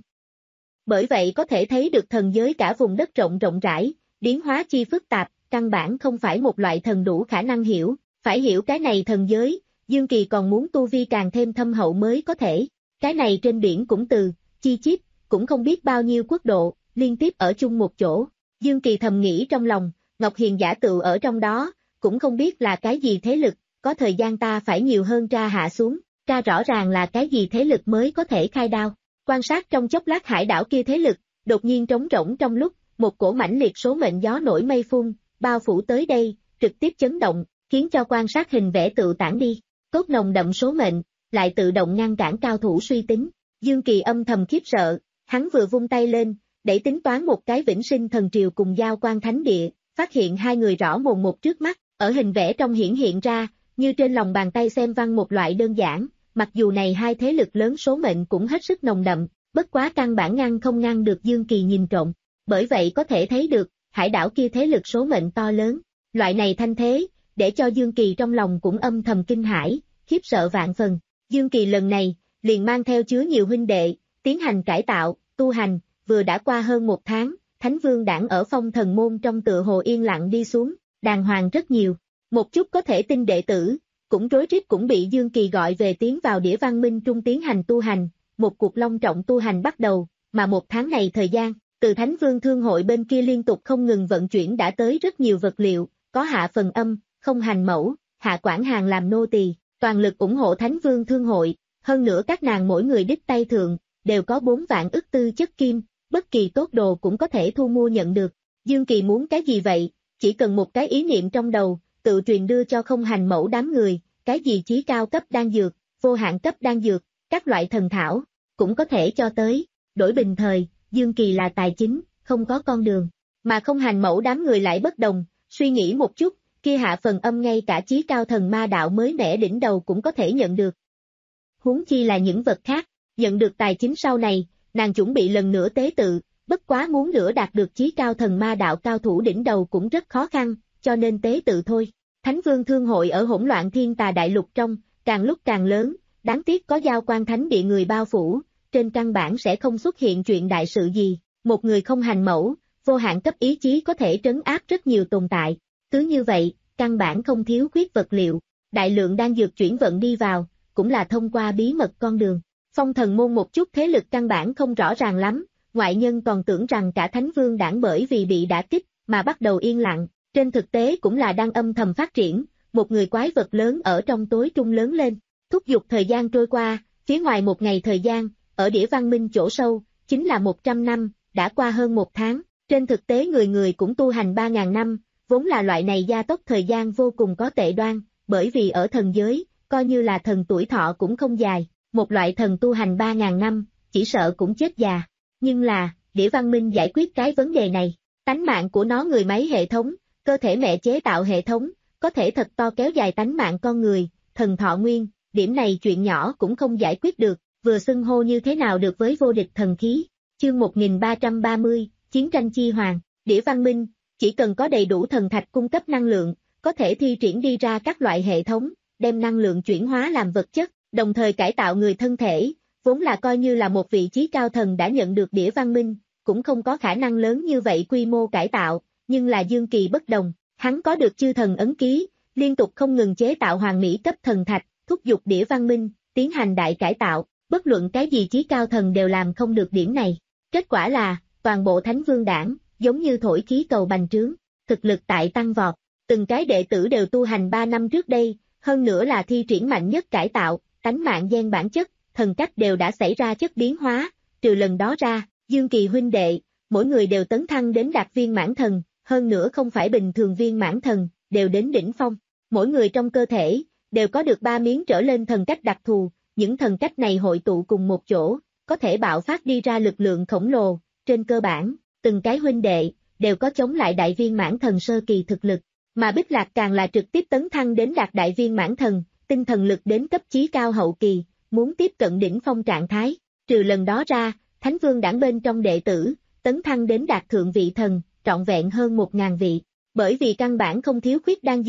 Speaker 2: Bởi vậy có thể thấy được thần giới cả vùng đất rộng rộng rãi, biến hóa chi phức tạp, căn bản không phải một loại thần đủ khả năng hiểu, phải hiểu cái này thần giới, Dương Kỳ còn muốn tu vi càng thêm thâm hậu mới có thể. Cái này trên biển cũng từ, chi chít, cũng không biết bao nhiêu quốc độ, liên tiếp ở chung một chỗ. Dương Kỳ thầm nghĩ trong lòng, Ngọc Hiền giả tựu ở trong đó, cũng không biết là cái gì thế lực, có thời gian ta phải nhiều hơn tra hạ xuống, tra rõ ràng là cái gì thế lực mới có thể khai đao. Quan sát trong chốc lát hải đảo kia thế lực, đột nhiên trống rỗng trong lúc, một cổ mãnh liệt số mệnh gió nổi mây phun, bao phủ tới đây, trực tiếp chấn động, khiến cho quan sát hình vẽ tự tản đi. Cốt nồng đậm số mệnh, lại tự động ngăn cản cao thủ suy tính. Dương Kỳ âm thầm khiếp sợ, hắn vừa vung tay lên, để tính toán một cái vĩnh sinh thần triều cùng giao quan thánh địa, phát hiện hai người rõ mồn một trước mắt, ở hình vẽ trong hiển hiện ra, như trên lòng bàn tay xem văn một loại đơn giản, mặc dù này hai thế lực lớn số mệnh cũng hết sức nồng đậm, bất quá căn bản ngăn không ngăn được Dương Kỳ nhìn trộm, bởi vậy có thể thấy được, hải đảo kia thế lực số mệnh to lớn, loại này thanh thế, để cho Dương Kỳ trong lòng cũng âm thầm kinh hãi, khiếp sợ vạn phần. Dương Kỳ lần này, liền mang theo chứa nhiều huynh đệ, tiến hành cải tạo, tu hành, vừa đã qua hơn một tháng, Thánh Vương đảng ở Phong Thần Môn trong tựa hồ yên lặng đi xuống, đàng hoàng rất nhiều. Một chút có thể tin đệ tử, cũng rối rít cũng bị Dương Kỳ gọi về tiến vào Đĩa Văn Minh Trung tiến hành tu hành, một cuộc long trọng tu hành bắt đầu, mà một tháng này thời gian, từ Thánh Vương Thương hội bên kia liên tục không ngừng vận chuyển đã tới rất nhiều vật liệu, có Hạ Phần Âm, Không Hành Mẫu, Hạ Quảng Hàng làm nô tỳ, toàn lực ủng hộ Thánh Vương Thương hội, hơn nữa các nàng mỗi người đích tay thượng, đều có bốn vạn ức tư chất kim, bất kỳ tốt đồ cũng có thể thu mua nhận được. Dương Kỳ muốn cái gì vậy, chỉ cần một cái ý niệm trong đầu, tự truyền đưa cho Không Hành Mẫu đám người, cái gì chí cao cấp đan dược, vô hạn cấp đan dược, các loại thần thảo, cũng có thể cho tới. Đổi bình thời, Dương Kỳ là tài chính, không có con đường, mà Không Hành Mẫu đám người lại bất đồng, suy nghĩ một chút, kia Hạ Phần Âm ngay cả chí cao thần ma đạo mới mẻ đỉnh đầu cũng có thể nhận được. Huống chi là những vật khác, nhận được tài chính sau này, nàng chuẩn bị lần nữa tế tự, bất quá muốn nữa đạt được chí cao thần ma đạo cao thủ đỉnh đầu cũng rất khó khăn, cho nên tế tự thôi. Thánh Vương Thương hội ở hỗn loạn thiên tà đại lục trong, càng lúc càng lớn, đáng tiếc có giao quan thánh địa người bao phủ, trên căn bản sẽ không xuất hiện chuyện đại sự gì, một người Không Hành Mẫu, vô hạn cấp ý chí có thể trấn áp rất nhiều tồn tại, cứ như vậy, căn bản không thiếu khuyết vật liệu, đại lượng đan dược chuyển vận đi vào, cũng là thông qua bí mật con đường. Phong Thần Môn một chút thế lực căn bản không rõ ràng lắm, ngoại nhân còn tưởng rằng cả Thánh Vương đảng bởi vì bị đả kích, mà bắt đầu yên lặng, trên thực tế cũng là đang âm thầm phát triển, một người quái vật lớn ở trong tối trung lớn lên, thúc giục thời gian trôi qua, phía ngoài một ngày thời gian, ở Đĩa Văn Minh chỗ sâu, chính là một trăm năm, đã qua hơn một tháng, trên thực tế người người cũng tu hành ba ngàn năm, vốn là loại này gia tốc thời gian vô cùng có tệ đoan, bởi vì ở thần giới, coi như là thần tuổi thọ cũng không dài, một loại thần tu hành ba ngàn năm, chỉ sợ cũng chết già. Nhưng là, Đĩa Văn Minh giải quyết cái vấn đề này, tánh mạng của nó người máy hệ thống, cơ thể mẹ chế tạo hệ thống, có thể thật to kéo dài tánh mạng con người, thần thọ nguyên, điểm này chuyện nhỏ cũng không giải quyết được, vừa xưng hô như thế nào được với vô địch thần khí. Chương một nghìn ba trăm ba mươi, Chiến tranh chi hoàng, Đĩa Văn Minh, chỉ cần có đầy đủ thần thạch cung cấp năng lượng, có thể thi triển đi ra các loại hệ thống, đem năng lượng chuyển hóa làm vật chất, đồng thời cải tạo người thân thể, vốn là coi như là một vị chí cao thần đã nhận được Đĩa Văn Minh, cũng không có khả năng lớn như vậy quy mô cải tạo, nhưng là Dương Kỳ bất đồng, hắn có được chư thần ấn ký, liên tục không ngừng chế tạo hoàn mỹ cấp thần thạch, thúc giục Đĩa Văn Minh, tiến hành đại cải tạo, bất luận cái gì chí cao thần đều làm không được điểm này. Kết quả là, toàn bộ Thánh Vương đảng, giống như thổi khí cầu bành trướng, thực lực tại tăng vọt, từng cái đệ tử đều tu hành ba năm trước đây, hơn nữa là thi triển mạnh nhất cải tạo, tánh mạng gen bản chất, thần cách đều đã xảy ra chất biến hóa, trừ lần đó ra, Dương Kỳ huynh đệ, mỗi người đều tấn thăng đến đạt viên mãn thần, hơn nữa không phải bình thường viên mãn thần, đều đến đỉnh phong, mỗi người trong cơ thể, đều có được ba miếng trở lên thần cách đặc thù, những thần cách này hội tụ cùng một chỗ, có thể bạo phát đi ra lực lượng khổng lồ, trên cơ bản, từng cái huynh đệ, đều có chống lại đại viên mãn thần sơ kỳ thực lực, mà Bích Lạc càng là trực tiếp tấn thăng đến đạt đại viên mãn thần, tinh thần lực đến cấp chí cao hậu kỳ, muốn tiếp cận đỉnh phong trạng thái, trừ lần đó ra, Thánh Vương đảng bên trong đệ tử, tấn thăng đến đạt thượng vị thần, trọn vẹn hơn một ngàn vị, bởi vì căn bản không thiếu khuyết đan dược,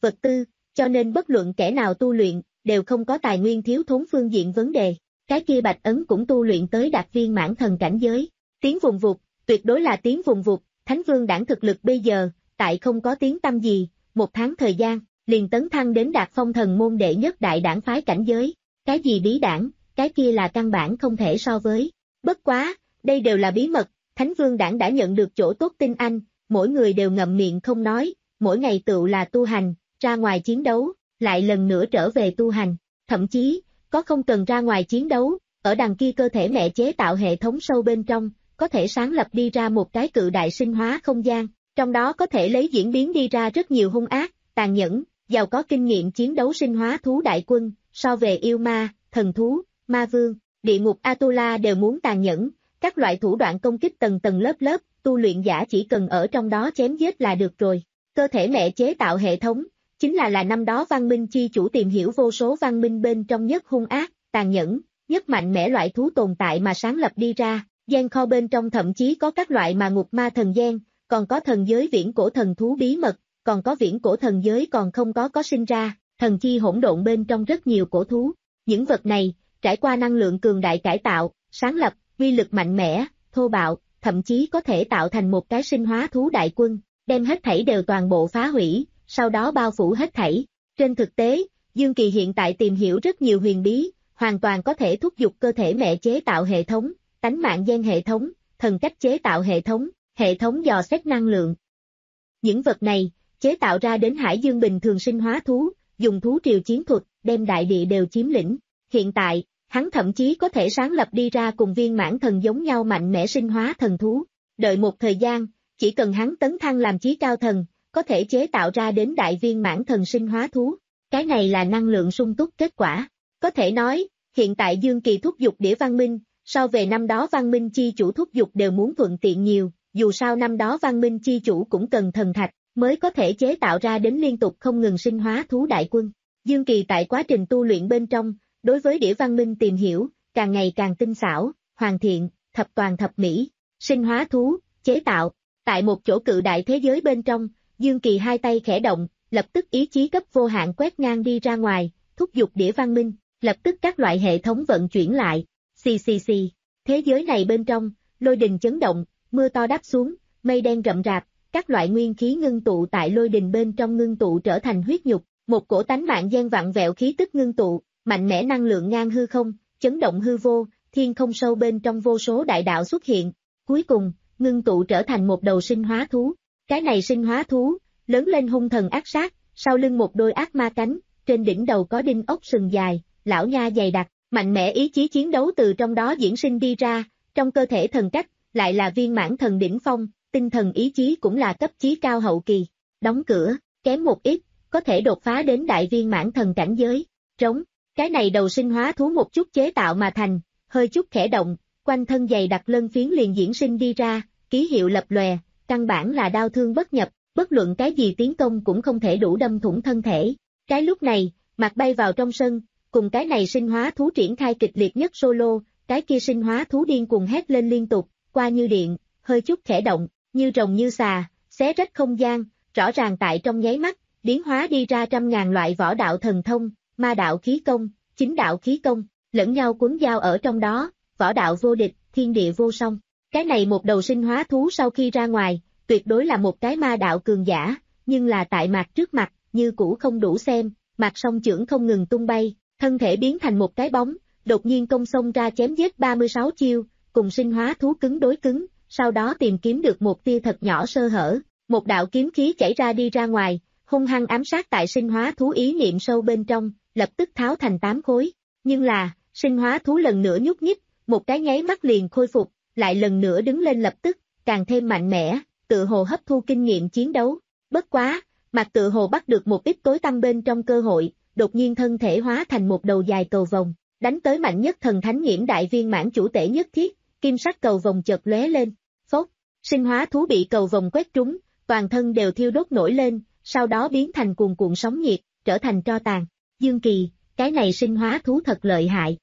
Speaker 2: vật tư, cho nên bất luận kẻ nào tu luyện, đều không có tài nguyên thiếu thốn phương diện vấn đề. Cái kia Bạch Ấn cũng tu luyện tới đạt viên mãn thần cảnh giới. Tiếng vùng vụt, tuyệt đối là tiếng vùng vụt, Thánh Vương đảng thực lực bây giờ, tại không có tiếng tăm gì, một tháng thời gian, liền tấn thăng đến đạt phong thần môn đệ nhất đại đảng phái cảnh giới. Cái gì bí đảng, cái kia là căn bản không thể so với. Bất quá, đây đều là bí mật, Thánh Vương đảng đã nhận được chỗ tốt tinh anh, mỗi người đều ngậm miệng không nói, mỗi ngày tựu là tu hành, ra ngoài chiến đấu, lại lần nữa trở về tu hành, thậm chí, có không cần ra ngoài chiến đấu, ở đằng kia cơ thể mẹ chế tạo hệ thống sâu bên trong, có thể sáng lập đi ra một cái cự đại sinh hóa không gian, trong đó có thể lấy diễn biến đi ra rất nhiều hung ác, tàn nhẫn, giàu có kinh nghiệm chiến đấu sinh hóa thú đại quân, so về yêu ma, thần thú, ma vương, địa ngục Atula đều muốn tàn nhẫn, các loại thủ đoạn công kích tầng tầng lớp lớp, tu luyện giả chỉ cần ở trong đó chém giết là được rồi. Cơ thể mẹ chế tạo hệ thống, chính là là năm đó văn minh chi chủ tìm hiểu vô số văn minh bên trong nhất hung ác, tàn nhẫn, nhất mạnh mẽ loại thú tồn tại mà sáng lập đi ra, gian kho bên trong thậm chí có các loại mà ngục ma thần gian, còn có thần giới viễn cổ thần thú bí mật, còn có viễn cổ thần giới còn không có có sinh ra, thần chi hỗn độn bên trong rất nhiều cổ thú. Những vật này, trải qua năng lượng cường đại cải tạo, sáng lập, uy lực mạnh mẽ, thô bạo, thậm chí có thể tạo thành một cái sinh hóa thú đại quân, đem hết thảy đều toàn bộ phá hủy, sau đó bao phủ hết thảy. Trên thực tế, Dương Kỳ hiện tại tìm hiểu rất nhiều huyền bí, hoàn toàn có thể thúc giục cơ thể mẹ chế tạo hệ thống, tánh mạng gen hệ thống, thần cách chế tạo hệ thống, hệ thống dò xét năng lượng. Những vật này, chế tạo ra đến hải dương bình thường sinh hóa thú, dùng thú triều chiến thuật, đem đại địa đều chiếm lĩnh. Hiện tại, hắn thậm chí có thể sáng lập đi ra cùng viên mãn thần giống nhau mạnh mẽ sinh hóa thần thú. Đợi một thời gian, chỉ cần hắn tấn thăng làm chí cao thần, có thể chế tạo ra đến đại viên mãn thần sinh hóa thú. Cái này là năng lượng sung túc kết quả. Có thể nói, hiện tại Dương Kỳ thúc giục đĩa văn minh, so về năm đó văn minh chi chủ thúc giục đều muốn thuận tiện nhiều, dù sao năm đó văn minh chi chủ cũng cần thần thạch, mới có thể chế tạo ra đến liên tục không ngừng sinh hóa thú đại quân. Dương Kỳ tại quá trình tu luyện bên trong, đối với đĩa văn minh tìm hiểu, càng ngày càng tinh xảo, hoàn thiện, thập toàn thập mỹ, sinh hóa thú, chế tạo. Tại một chỗ cự đại thế giới bên trong, Dương Kỳ hai tay khẽ động, lập tức ý chí cấp vô hạn quét ngang đi ra ngoài, thúc giục đĩa văn minh, lập tức các loại hệ thống vận chuyển lại. Xì xì xì, thế giới này bên trong, lôi đình chấn động, mưa to đáp xuống, mây đen rậm rạp, các loại nguyên khí ngưng tụ tại lôi đình bên trong ngưng tụ trở thành huyết nhục, một cổ tánh mạng gian vặn vẹo khí tức ngưng tụ, mạnh mẽ năng lượng ngang hư không, chấn động hư vô, thiên không sâu bên trong vô số đại đạo xuất hiện, cuối cùng, ngưng tụ trở thành một đầu sinh hóa thú. Cái này sinh hóa thú, lớn lên hung thần ác sát, sau lưng một đôi ác ma cánh, trên đỉnh đầu có đinh ốc sừng dài, lão nha dày đặc, mạnh mẽ ý chí chiến đấu từ trong đó diễn sinh đi ra, trong cơ thể thần cách, lại là viên mãn thần đỉnh phong, tinh thần ý chí cũng là cấp chí cao hậu kỳ. Đóng cửa, kém một ít, có thể đột phá đến đại viên mãn thần cảnh giới. Trống, cái này đầu sinh hóa thú một chút chế tạo mà thành, hơi chút khẽ động, quanh thân dày đặc lân phiến liền diễn sinh đi ra, ký hiệu lập lòe, căn bản là đao thương bất nhập, bất luận cái gì tiến công cũng không thể đủ đâm thủng thân thể. Cái lúc này, Mạc bay vào trong sân, cùng cái này sinh hóa thú triển khai kịch liệt nhất solo, cái kia sinh hóa thú điên cuồng hét lên liên tục, qua như điện, hơi chút khẽ động, như rồng như xà, xé rách không gian, rõ ràng tại trong nháy mắt, biến hóa đi ra trăm ngàn loại võ đạo thần thông, ma đạo khí công, chính đạo khí công, lẫn nhau cuốn giao ở trong đó, võ đạo vô địch, thiên địa vô song. Cái này một đầu sinh hóa thú sau khi ra ngoài, tuyệt đối là một cái ma đạo cường giả, nhưng là tại Mạc trước mặt, như cũ không đủ xem, Mạc song chưởng không ngừng tung bay, thân thể biến thành một cái bóng, đột nhiên công xông ra chém giết ba mươi sáu chiêu, cùng sinh hóa thú cứng đối cứng, sau đó tìm kiếm được một tia thật nhỏ sơ hở, một đạo kiếm khí chảy ra đi ra ngoài, hung hăng ám sát tại sinh hóa thú ý niệm sâu bên trong, lập tức tháo thành tám khối. Nhưng là, sinh hóa thú lần nữa nhúc nhích, một cái nháy mắt liền khôi phục, lại lần nữa đứng lên lập tức, càng thêm mạnh mẽ, tự hồ hấp thu kinh nghiệm chiến đấu. Bất quá, Mạc tự hồ bắt được một ít tối tăm bên trong cơ hội, đột nhiên thân thể hóa thành một đầu dài cầu vồng, đánh tới mạnh nhất thần thánh nghiễm đại viên mãn chủ tể nhất thiết, kim sắc cầu vồng chợt lóe lên, phốc, sinh hóa thú bị cầu vồng quét trúng, toàn thân đều thiêu đốt nổi lên, sau đó biến thành cuồn cuộn sóng nhiệt, trở thành tro tàn. Dương Kỳ, cái này sinh hóa thú thật lợi hại.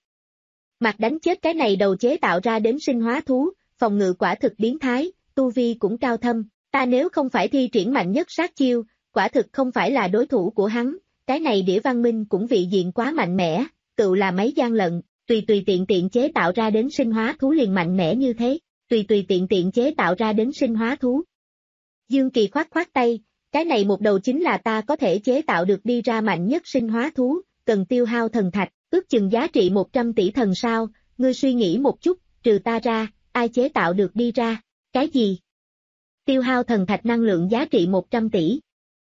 Speaker 2: Mạc đánh chết cái này đầu chế tạo ra đến sinh hóa thú, phòng ngự quả thực biến thái, tu vi cũng cao thâm, ta nếu không phải thi triển mạnh nhất sát chiêu, quả thực không phải là đối thủ của hắn, cái này đĩa văn minh cũng vị diện quá mạnh mẽ, tự là mấy gian lận, tùy tùy tiện tiện chế tạo ra đến sinh hóa thú liền mạnh mẽ như thế, tùy tùy tiện tiện chế tạo ra đến sinh hóa thú. Dương Kỳ khoát khoát tay, cái này một đầu chính là ta có thể chế tạo được đi ra mạnh nhất sinh hóa thú, cần tiêu hao thần thạch, ước chừng giá trị một trăm tỷ thần sao, ngươi suy nghĩ một chút, trừ ta ra, ai chế tạo được đi ra, cái gì? Tiêu hao thần thạch năng lượng giá trị một trăm tỷ.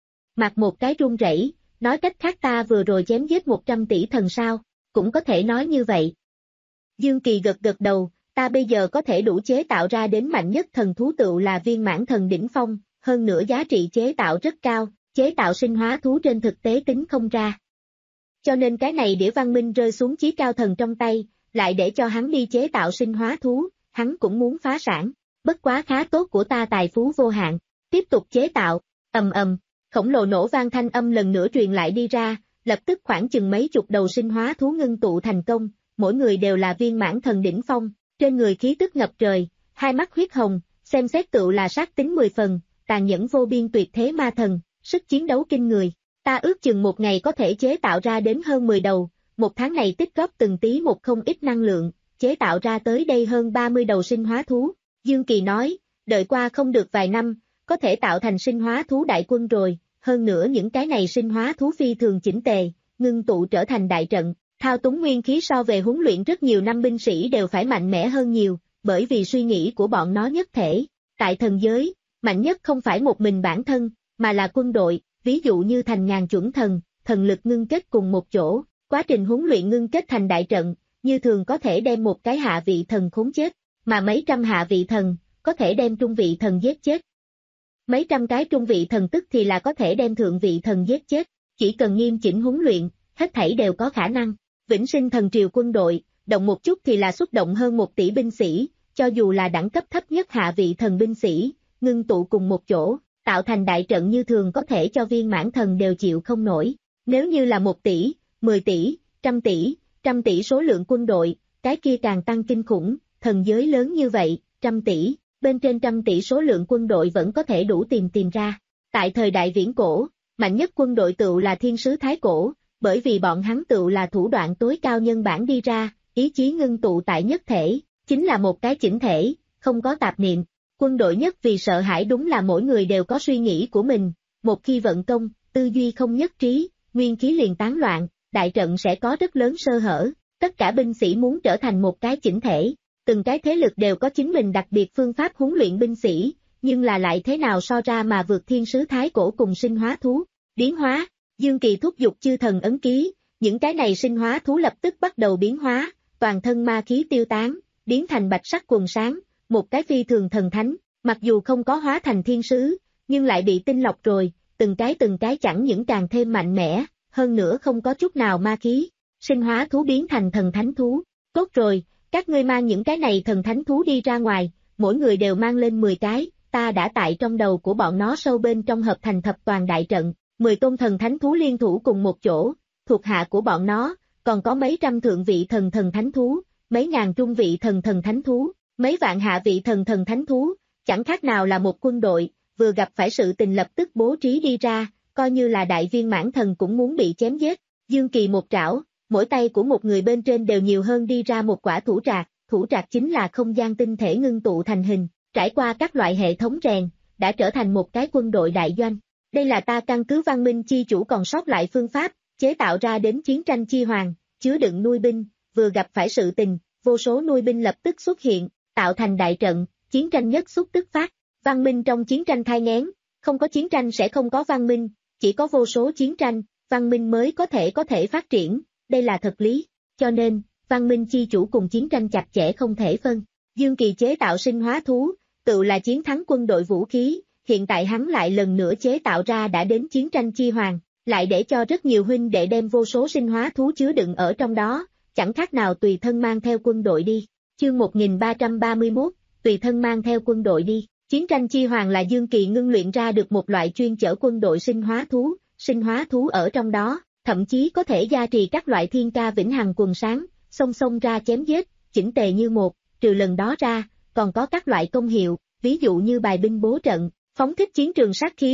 Speaker 2: Mặc một cái run rẩy, nói cách khác ta vừa rồi chém giết một trăm tỷ thần sao, cũng có thể nói như vậy. Dương Kỳ gật gật đầu, ta bây giờ có thể đủ chế tạo ra đến mạnh nhất thần thú tựu là viên mãn thần đỉnh phong, hơn nữa giá trị chế tạo rất cao, chế tạo sinh hóa thú trên thực tế tính không ra. Cho nên cái này đĩa văn minh rơi xuống chí cao thần trong tay, lại để cho hắn đi chế tạo sinh hóa thú, hắn cũng muốn phá sản, bất quá khá tốt của ta tài phú vô hạn, tiếp tục chế tạo, ầm ầm, khổng lồ nổ vang thanh âm lần nữa truyền lại đi ra, lập tức khoảng chừng mấy chục đầu sinh hóa thú ngưng tụ thành công, mỗi người đều là viên mãn thần đỉnh phong, trên người khí tức ngập trời, hai mắt huyết hồng, xem xét tựu là sát tính mười phần, tàn nhẫn vô biên tuyệt thế ma thần, sức chiến đấu kinh người. Ta ước chừng một ngày có thể chế tạo ra đến hơn mười đầu, một tháng này tích góp từng tí một không ít năng lượng, chế tạo ra tới đây hơn ba mươi đầu sinh hóa thú. Dương Kỳ nói, đợi qua không được vài năm, có thể tạo thành sinh hóa thú đại quân rồi, hơn nữa những cái này sinh hóa thú phi thường chỉnh tề, ngưng tụ trở thành đại trận, thao túng nguyên khí so về huấn luyện rất nhiều năm binh sĩ đều phải mạnh mẽ hơn nhiều, bởi vì suy nghĩ của bọn nó nhất thể. Tại thần giới, mạnh nhất không phải một mình bản thân, mà là quân đội, ví dụ như thành ngàn chuẩn thần, thần lực ngưng kết cùng một chỗ, quá trình huấn luyện ngưng kết thành đại trận, như thường có thể đem một cái hạ vị thần khốn chết, mà mấy trăm hạ vị thần, có thể đem trung vị thần giết chết. Mấy trăm cái trung vị thần tức thì là có thể đem thượng vị thần giết chết, chỉ cần nghiêm chỉnh huấn luyện, hết thảy đều có khả năng. Vĩnh sinh thần triều quân đội, động một chút thì là xuất động hơn một tỷ binh sĩ, cho dù là đẳng cấp thấp nhất hạ vị thần binh sĩ, ngưng tụ cùng một chỗ, tạo thành đại trận như thường có thể cho viên mãn thần đều chịu không nổi. Nếu như là một tỷ, mười tỷ, trăm tỷ, trăm tỷ số lượng quân đội, cái kia càng tăng kinh khủng, thần giới lớn như vậy, trăm tỷ, bên trên trăm tỷ số lượng quân đội vẫn có thể đủ tìm tìm ra. Tại thời đại viễn cổ, mạnh nhất quân đội tựu là thiên sứ thái cổ, bởi vì bọn hắn tựu là thủ đoạn tối cao nhân bản đi ra, ý chí ngưng tụ tại nhất thể, chính là một cái chỉnh thể, không có tạp niệm. Quân đội nhất vì sợ hãi đúng là mỗi người đều có suy nghĩ của mình, một khi vận công, tư duy không nhất trí, nguyên khí liền tán loạn, đại trận sẽ có rất lớn sơ hở, tất cả binh sĩ muốn trở thành một cái chỉnh thể, từng cái thế lực đều có chính mình đặc biệt phương pháp huấn luyện binh sĩ, nhưng là lại thế nào so ra mà vượt thiên sứ thái cổ cùng sinh hóa thú, biến hóa, Dương Kỳ thúc giục chư thần ấn ký, những cái này sinh hóa thú lập tức bắt đầu biến hóa, toàn thân ma khí tiêu tán, biến thành bạch sắc quần sáng, một cái phi thường thần thánh, mặc dù không có hóa thành thiên sứ, nhưng lại bị tinh lọc rồi, từng cái từng cái chẳng những càng thêm mạnh mẽ, hơn nữa không có chút nào ma khí, sinh hóa thú biến thành thần thánh thú, tốt rồi, các ngươi mang những cái này thần thánh thú đi ra ngoài, mỗi người đều mang lên mười cái, ta đã tại trong đầu của bọn nó sâu bên trong hợp thành thập toàn đại trận, mười tôn thần thánh thú liên thủ cùng một chỗ, thuộc hạ của bọn nó, còn có mấy trăm thượng vị thần thần thánh thú, mấy ngàn trung vị thần thần thánh thú, mấy vạn hạ vị thần thần thánh thú, chẳng khác nào là một quân đội, vừa gặp phải sự tình lập tức bố trí đi ra, coi như là đại viên mãn thần cũng muốn bị chém giết. Dương Kỳ một trảo, mỗi tay của một người bên trên đều nhiều hơn đi ra một quả thủ trạc, thủ trạc chính là không gian tinh thể ngưng tụ thành hình, trải qua các loại hệ thống rèn, đã trở thành một cái quân đội đại doanh. Đây là ta căn cứ văn minh chi chủ còn sót lại phương pháp, chế tạo ra đến chiến tranh chi hoàng, chứa đựng nuôi binh, vừa gặp phải sự tình, vô số nuôi binh lập tức xuất hiện, tạo thành đại trận, chiến tranh nhất xúc tức phát. Văn minh trong chiến tranh thai nghén, không có chiến tranh sẽ không có văn minh, chỉ có vô số chiến tranh, văn minh mới có thể có thể phát triển, đây là thật lý, cho nên, văn minh chi chủ cùng chiến tranh chặt chẽ không thể phân. Dương Kỳ chế tạo sinh hóa thú, tự là chiến thắng quân đội vũ khí, hiện tại hắn lại lần nữa chế tạo ra đã đến chiến tranh chi hoàng, lại để cho rất nhiều huynh đệ đem vô số sinh hóa thú chứa đựng ở trong đó, chẳng khác nào tùy thân mang theo quân đội đi. Chương một nghìn ba trăm ba mươi mốt, tùy thân mang theo quân đội đi. Chiến tranh chi hoàng là Dương Kỳ ngưng luyện ra được một loại chuyên chở quân đội sinh hóa thú, sinh hóa thú ở trong đó, thậm chí có thể gia trì các loại thiên ca vĩnh hằng quần sáng, xông xông ra chém giết, chỉnh tề như một, trừ lần đó ra, còn có các loại công hiệu, ví dụ như bài binh bố trận, phóng thích chiến trường sát khí,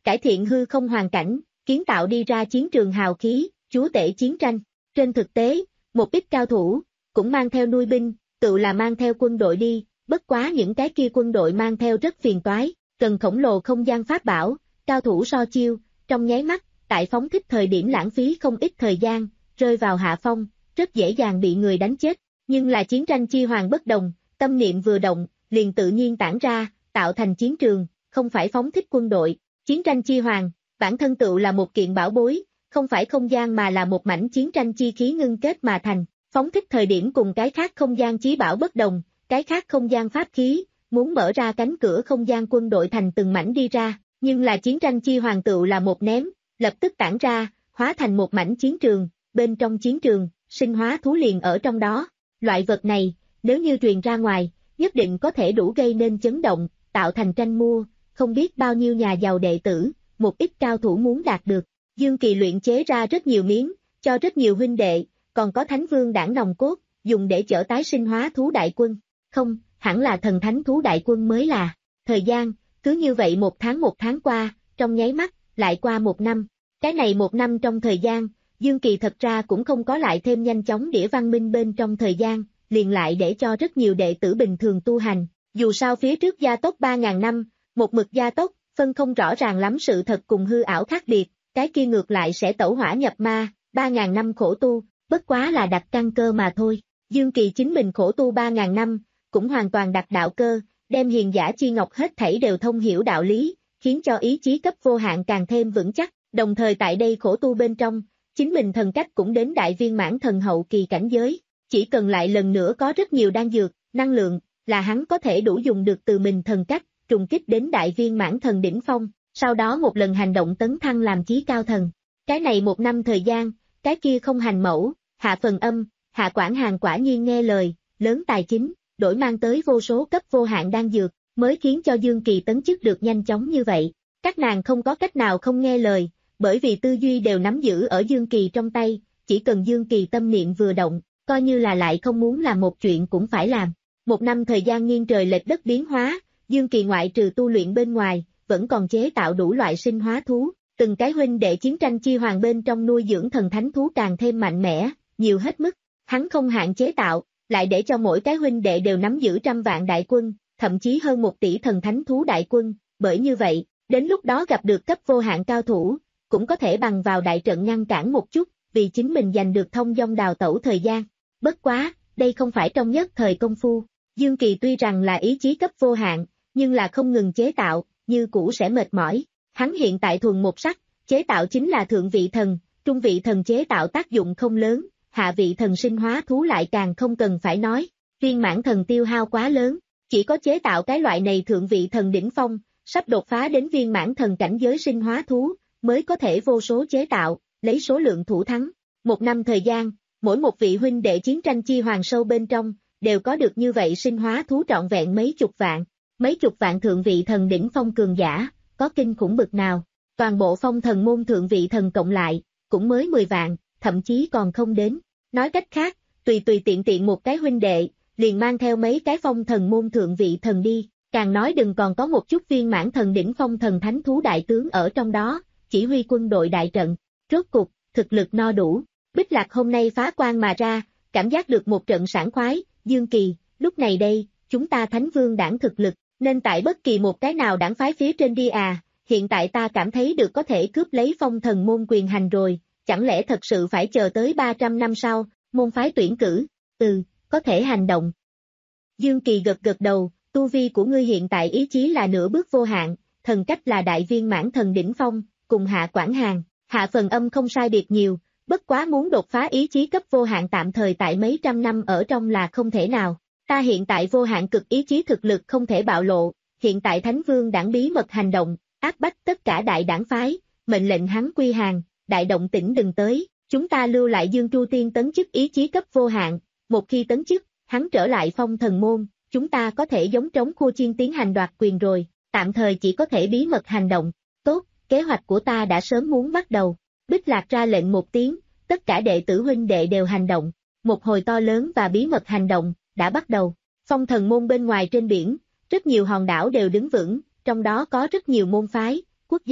Speaker 2: cải thiện hư không hoàn cảnh, kiến tạo đi ra chiến trường hào khí, chúa tể chiến tranh. Trên thực tế, một ít cao thủ, cũng mang theo nuôi binh, tự là mang theo quân đội đi, bất quá những cái kia quân đội mang theo rất phiền toái, cần khổng lồ không gian pháp bảo, cao thủ so chiêu, trong nháy mắt, tại phóng thích thời điểm lãng phí không ít thời gian, rơi vào hạ phong, rất dễ dàng bị người đánh chết, nhưng là chiến tranh chi hoàng bất đồng, tâm niệm vừa động, liền tự nhiên tản ra, tạo thành chiến trường, không phải phóng thích quân đội, chiến tranh chi hoàng, bản thân tự là một kiện bảo bối, không phải không gian mà là một mảnh chiến tranh chi khí ngưng kết mà thành, phóng thích thời điểm cùng cái khác không gian chí bảo bất đồng, cái khác không gian pháp khí, muốn mở ra cánh cửa không gian quân đội thành từng mảnh đi ra, nhưng là chiến tranh chi hoàng tự là một ném, lập tức tản ra, hóa thành một mảnh chiến trường, bên trong chiến trường, sinh hóa thú liền ở trong đó, loại vật này, nếu như truyền ra ngoài, nhất định có thể đủ gây nên chấn động, tạo thành tranh mua, không biết bao nhiêu nhà giàu đệ tử, một ít cao thủ muốn đạt được. Dương Kỳ luyện chế ra rất nhiều miếng, cho rất nhiều huynh đệ, còn có thánh vương đảng nòng cốt, dùng để chở tái sinh hóa thú đại quân. Không, hẳn là thần thánh thú đại quân mới là. Thời gian, cứ như vậy một tháng một tháng qua, trong nháy mắt, lại qua một năm. Cái này một năm trong thời gian, Dương Kỳ thật ra cũng không có lại thêm nhanh chóng đĩa văn minh bên trong thời gian, liền lại để cho rất nhiều đệ tử bình thường tu hành. Dù sao phía trước gia tốc ba ngàn năm, một mực gia tốc, phân không rõ ràng lắm sự thật cùng hư ảo khác biệt, cái kia ngược lại sẽ tẩu hỏa nhập ma, ba ngàn năm khổ tu, bất quá là đặt căn cơ mà thôi. Dương Kỳ chính mình khổ tu ba ngàn năm, cũng hoàn toàn đặt đạo cơ, đem hiền giả chi ngọc hết thảy đều thông hiểu đạo lý, khiến cho ý chí cấp vô hạn càng thêm vững chắc, đồng thời tại đây khổ tu bên trong, chính mình thần cách cũng đến đại viên mãn thần hậu kỳ cảnh giới, chỉ cần lại lần nữa có rất nhiều đan dược, năng lượng, là hắn có thể đủ dùng được từ mình thần cách, trùng kích đến đại viên mãn thần đỉnh phong, sau đó một lần hành động tấn thăng làm chí cao thần. Cái này một năm thời gian, cái kia không hành mẫu, hạ phần âm, hạ quản hàng quả nhiên nghe lời, lớn tài chính, đổi mang tới vô số cấp vô hạn đan dược, mới khiến cho Dương Kỳ tấn chức được nhanh chóng như vậy. Các nàng không có cách nào không nghe lời, bởi vì tư duy đều nắm giữ ở Dương Kỳ trong tay, chỉ cần Dương Kỳ tâm niệm vừa động, coi như là lại không muốn làm một chuyện cũng phải làm. Một năm thời gian nghiêng trời lệch đất biến hóa, Dương Kỳ ngoại trừ tu luyện bên ngoài, vẫn còn chế tạo đủ loại sinh hóa thú, từng cái huynh đệ chiến tranh chi hoàng bên trong nuôi dưỡng thần thánh thú càng thêm mạnh mẽ, nhiều hết mức, hắn không hạn chế tạo, lại để cho mỗi cái huynh đệ đều nắm giữ trăm vạn đại quân, thậm chí hơn một tỷ thần thánh thú đại quân, bởi như vậy, đến lúc đó gặp được cấp vô hạn cao thủ, cũng có thể bằng vào đại trận ngăn cản một chút, vì chính mình giành được thông dong đào tẩu thời gian. Bất quá, đây không phải trong nhất thời công phu, Dương Kỳ tuy rằng là ý chí cấp vô hạn, nhưng là không ngừng chế tạo, như cũ sẽ mệt mỏi. Hắn hiện tại thuần một sắc, chế tạo chính là thượng vị thần, trung vị thần chế tạo tác dụng không lớn, hạ vị thần sinh hóa thú lại càng không cần phải nói, viên mãn thần tiêu hao quá lớn, chỉ có chế tạo cái loại này thượng vị thần đỉnh phong, sắp đột phá đến viên mãn thần cảnh giới sinh hóa thú, mới có thể vô số chế tạo, lấy số lượng thủ thắng. Một năm thời gian, mỗi một vị huynh đệ chiến tranh chi hoàng sâu bên trong, đều có được như vậy sinh hóa thú trọn vẹn mấy chục vạn, mấy chục vạn thượng vị thần đỉnh phong cường giả, có kinh khủng bực nào, toàn bộ phong thần môn thượng vị thần cộng lại, cũng mới mười vạn, thậm chí còn không đến. Nói cách khác, tùy tùy tiện tiện một cái huynh đệ, liền mang theo mấy cái phong thần môn thượng vị thần đi, càng nói đừng còn có một chút viên mãn thần đỉnh phong thần thánh thú đại tướng ở trong đó, chỉ huy quân đội đại trận, rốt cục, thực lực no đủ. Bích Lạc hôm nay phá quan mà ra, cảm giác được một trận sảng khoái, Dương Kỳ, lúc này đây, chúng ta thánh vương đảng thực lực, nên tại bất kỳ một cái nào đảng phái phía trên đi à, hiện tại ta cảm thấy được có thể cướp lấy phong thần môn quyền hành rồi, chẳng lẽ thật sự phải chờ tới ba trăm năm sau, môn phái tuyển cử, ừ, có thể hành động. Dương Kỳ gật gật đầu, tu vi của ngươi hiện tại ý chí là nửa bước vô hạn, thần cách là đại viên mãn thần đỉnh phong, cùng hạ quản hàng, hạ phần âm không sai biệt nhiều, bất quá muốn đột phá ý chí cấp vô hạn tạm thời tại mấy trăm năm ở trong là không thể nào. Ta hiện tại vô hạn cực ý chí thực lực không thể bạo lộ, hiện tại Thánh Vương đảng bí mật hành động, áp bách tất cả đại đảng phái, mệnh lệnh hắn quy hàng, đại động tĩnh đừng tới, chúng ta lưu lại Dương Tru Tiên tấn chức ý chí cấp vô hạn, một khi tấn chức, hắn trở lại phong thần môn, chúng ta có thể giống trống khua chiên tiến hành đoạt quyền rồi, tạm thời chỉ có thể bí mật hành động, tốt, kế hoạch của ta đã sớm muốn bắt đầu. Bích Lạc ra lệnh một tiếng, tất cả đệ tử huynh đệ đều hành động, một hồi to lớn và bí mật hành động đã bắt đầu. Phong thần môn bên ngoài trên biển, rất nhiều hòn đảo đều đứng vững, trong đó có rất nhiều môn phái, quốc gia,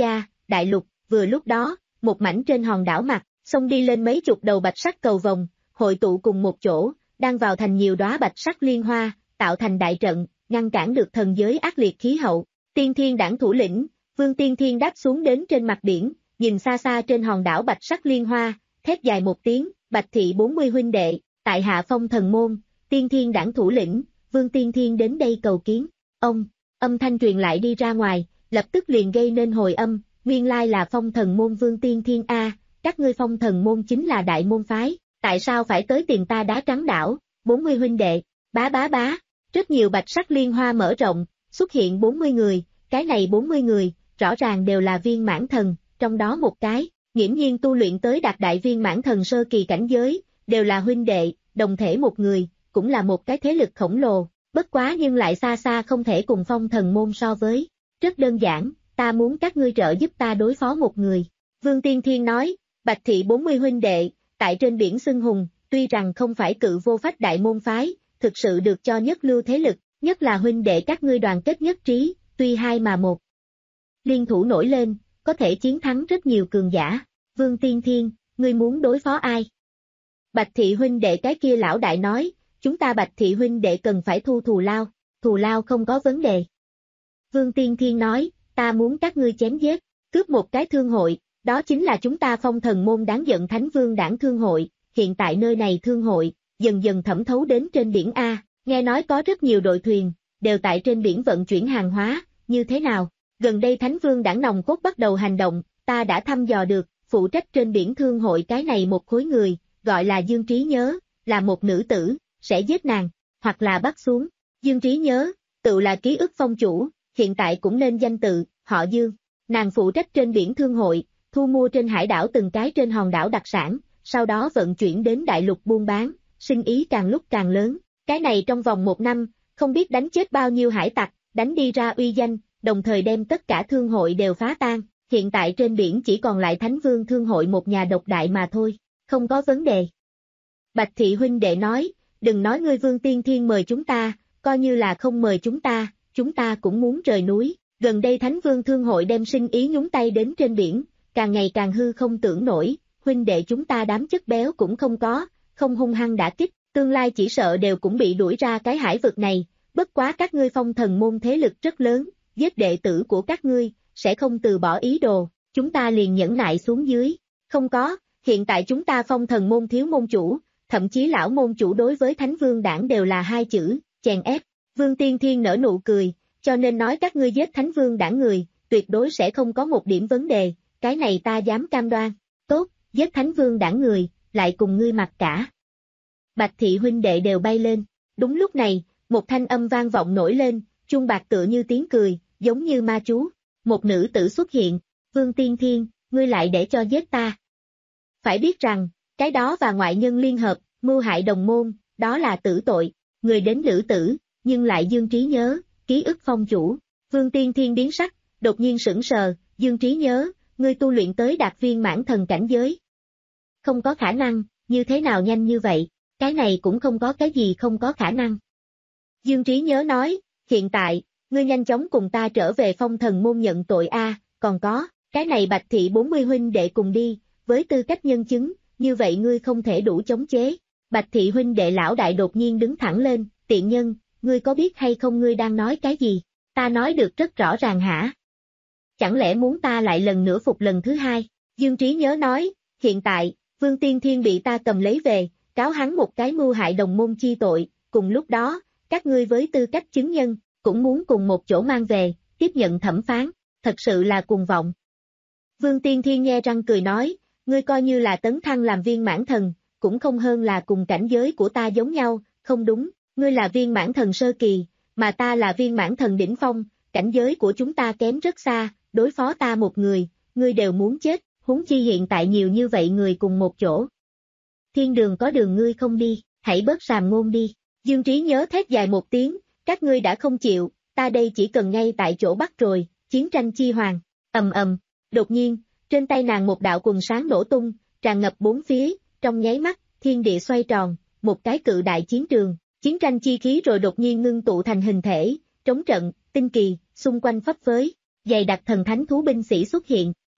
Speaker 2: đại lục, vừa lúc đó, một mảnh trên hòn đảo mặt, xông đi lên mấy chục đầu bạch sắc cầu vồng, hội tụ cùng một chỗ, đang vào thành nhiều đóa bạch sắc liên hoa, tạo thành đại trận, ngăn cản được thần giới ác liệt khí hậu. Tiên Thiên Đảng thủ lĩnh, Vương Tiên Thiên đáp xuống đến trên mặt biển, nhìn xa xa trên hòn đảo bạch sắc liên hoa, thét dài một tiếng, Bạch thị bốn mươi huynh đệ, tại hạ Phong Thần môn, Tiên Thiên Đảng thủ lĩnh, Vương Tiên Thiên đến đây cầu kiến. Ông, âm thanh truyền lại đi ra ngoài, lập tức liền gây nên hồi âm, nguyên lai là Phong Thần môn Vương Tiên Thiên a, các ngươi Phong Thần môn chính là đại môn phái, tại sao phải tới tìm ta đá trắng đảo? bốn mươi huynh đệ, bá bá bá, rất nhiều bạch sắc liên hoa mở rộng, xuất hiện bốn mươi người, cái này bốn mươi người, rõ ràng đều là viên mãn thần, trong đó một cái, nghiễm nhiên tu luyện tới đạt đại viên mãn thần sơ kỳ cảnh giới, đều là huynh đệ, đồng thể một người, cũng là một cái thế lực khổng lồ, bất quá nhưng lại xa xa không thể cùng Phong Thần môn so với. Rất đơn giản, ta muốn các ngươi trợ giúp ta đối phó một người. Vương Tiên Thiên nói, Bạch thị bốn mươi huynh đệ, tại trên biển xưng hùng, tuy rằng không phải cự vô phách đại môn phái, thực sự được cho nhất lưu thế lực, nhất là huynh đệ các ngươi đoàn kết nhất trí, tuy hai mà một. Liên thủ nổi lên, có thể chiến thắng rất nhiều cường giả. Vương Tiên Thiên, ngươi muốn đối phó ai? Bạch thị huynh đệ cái kia lão đại nói, chúng ta Bạch thị huynh đệ cần phải thu thù lao, thù lao không có vấn đề. Vương Tiên Thiên nói, ta muốn các ngươi chém giết, cướp một cái thương hội, đó chính là chúng ta Phong Thần môn đáng giận Thánh Vương Đảng thương hội, hiện tại nơi này thương hội, dần dần thẩm thấu đến trên biển A, nghe nói có rất nhiều đội thuyền, đều tại trên biển vận chuyển hàng hóa, như thế nào? Gần đây Thánh Vương Đảng nòng cốt bắt đầu hành động, ta đã thăm dò được, phụ trách trên biển thương hội cái này một khối người, gọi là Dương Trí Nhớ, là một nữ tử, sẽ giết nàng, hoặc là bắt xuống. Dương Trí Nhớ, tự là ký ức phong chủ, hiện tại cũng nên danh tự, họ Dương. Nàng phụ trách trên biển thương hội, thu mua trên hải đảo từng cái trên hòn đảo đặc sản, sau đó vận chuyển đến đại lục buôn bán, sinh ý càng lúc càng lớn. Cái này trong vòng một năm, không biết đánh chết bao nhiêu hải tặc, đánh đi ra uy danh, đồng thời đem tất cả thương hội đều phá tan. Hiện tại trên biển chỉ còn lại Thánh Vương thương hội một nhà độc đại mà thôi, không có vấn đề. Bạch thị huynh đệ nói, đừng nói ngươi Vương Tiên Thiên mời chúng ta, coi như là không mời chúng ta, chúng ta cũng muốn rời núi. Gần đây Thánh Vương thương hội đem sinh ý nhúng tay đến trên biển, càng ngày càng hư không tưởng nổi, huynh đệ chúng ta đám chất béo cũng không có, không hung hăng đả kích, tương lai chỉ sợ đều cũng bị đuổi ra cái hải vực này, bất quá các ngươi Phong Thần môn thế lực rất lớn, giết đệ tử của các ngươi, sẽ không từ bỏ ý đồ, chúng ta liền nhẫn nại xuống dưới, không có, hiện tại chúng ta Phong Thần môn thiếu môn chủ, thậm chí lão môn chủ đối với Thánh Vương Đảng đều là hai chữ, chèn ép. Vương Tiên Thiên nở nụ cười, cho nên nói các ngươi giết Thánh Vương Đảng người, tuyệt đối sẽ không có một điểm vấn đề, cái này ta dám cam đoan. Tốt, giết Thánh Vương Đảng người, lại cùng ngươi mặc cả. Bạch thị huynh đệ đều bay lên, đúng lúc này, một thanh âm vang vọng nổi lên, chuông bạc tựa như tiếng cười, giống như ma chú, một nữ tử xuất hiện, Vương Tiên Thiên, ngươi lại để cho giết ta. Phải biết rằng, cái đó và ngoại nhân liên hợp, mưu hại đồng môn, đó là tử tội, người đến nữ tử, nhưng lại Dương Trí Nhớ, ký ức phong chủ, Vương Tiên Thiên biến sắc, đột nhiên sững sờ, Dương Trí Nhớ, ngươi tu luyện tới đạt viên mãn thần cảnh giới. Không có khả năng, như thế nào nhanh như vậy, cái này cũng không có cái gì không có khả năng. Dương Trí Nhớ nói, hiện tại, ngươi nhanh chóng cùng ta trở về Phong Thần môn nhận tội a, còn có, cái này Bạch thị bốn mươi huynh đệ cùng đi, với tư cách nhân chứng, như vậy ngươi không thể đủ chống chế. Bạch thị huynh đệ lão đại đột nhiên đứng thẳng lên, tiện nhân, ngươi có biết hay không ngươi đang nói cái gì? Ta nói được rất rõ ràng hả? Chẳng lẽ muốn ta lại lần nữa phục lần thứ hai? Dương Trí Nhớ nói, hiện tại, Vương Tiên Thiên bị ta cầm lấy về, cáo hắn một cái mưu hại đồng môn chi tội, cùng lúc đó, các ngươi với tư cách chứng nhân, cũng muốn cùng một chỗ mang về, tiếp nhận thẩm phán, thật sự là cuồng vọng. Vương Tiên Thiên nghe răng cười nói, ngươi coi như là tấn thăng làm viên mãn thần, cũng không hơn là cùng cảnh giới của ta giống nhau, không đúng, ngươi là viên mãn thần sơ kỳ, mà ta là viên mãn thần đỉnh phong, cảnh giới của chúng ta kém rất xa, đối phó ta một người, ngươi đều muốn chết, huống chi hiện tại nhiều như vậy người cùng một chỗ. Thiên đường có đường ngươi không đi, hãy bớt sàm ngôn đi. Dương Trí Nhớ thét dài một tiếng, các ngươi đã không chịu, ta đây chỉ cần ngay tại chỗ bắt rồi, chiến tranh chi hoàng, ầm ầm, đột nhiên, trên tay nàng một đạo quần sáng nổ tung, tràn ngập bốn phía, trong nháy mắt, thiên địa xoay tròn, một cái cự đại chiến trường, chiến tranh chi khí rồi đột nhiên ngưng tụ thành hình thể, trống trận, tinh kỳ, xung quanh phấp phới, dày đặc thần thánh thú binh sĩ xuất hiện,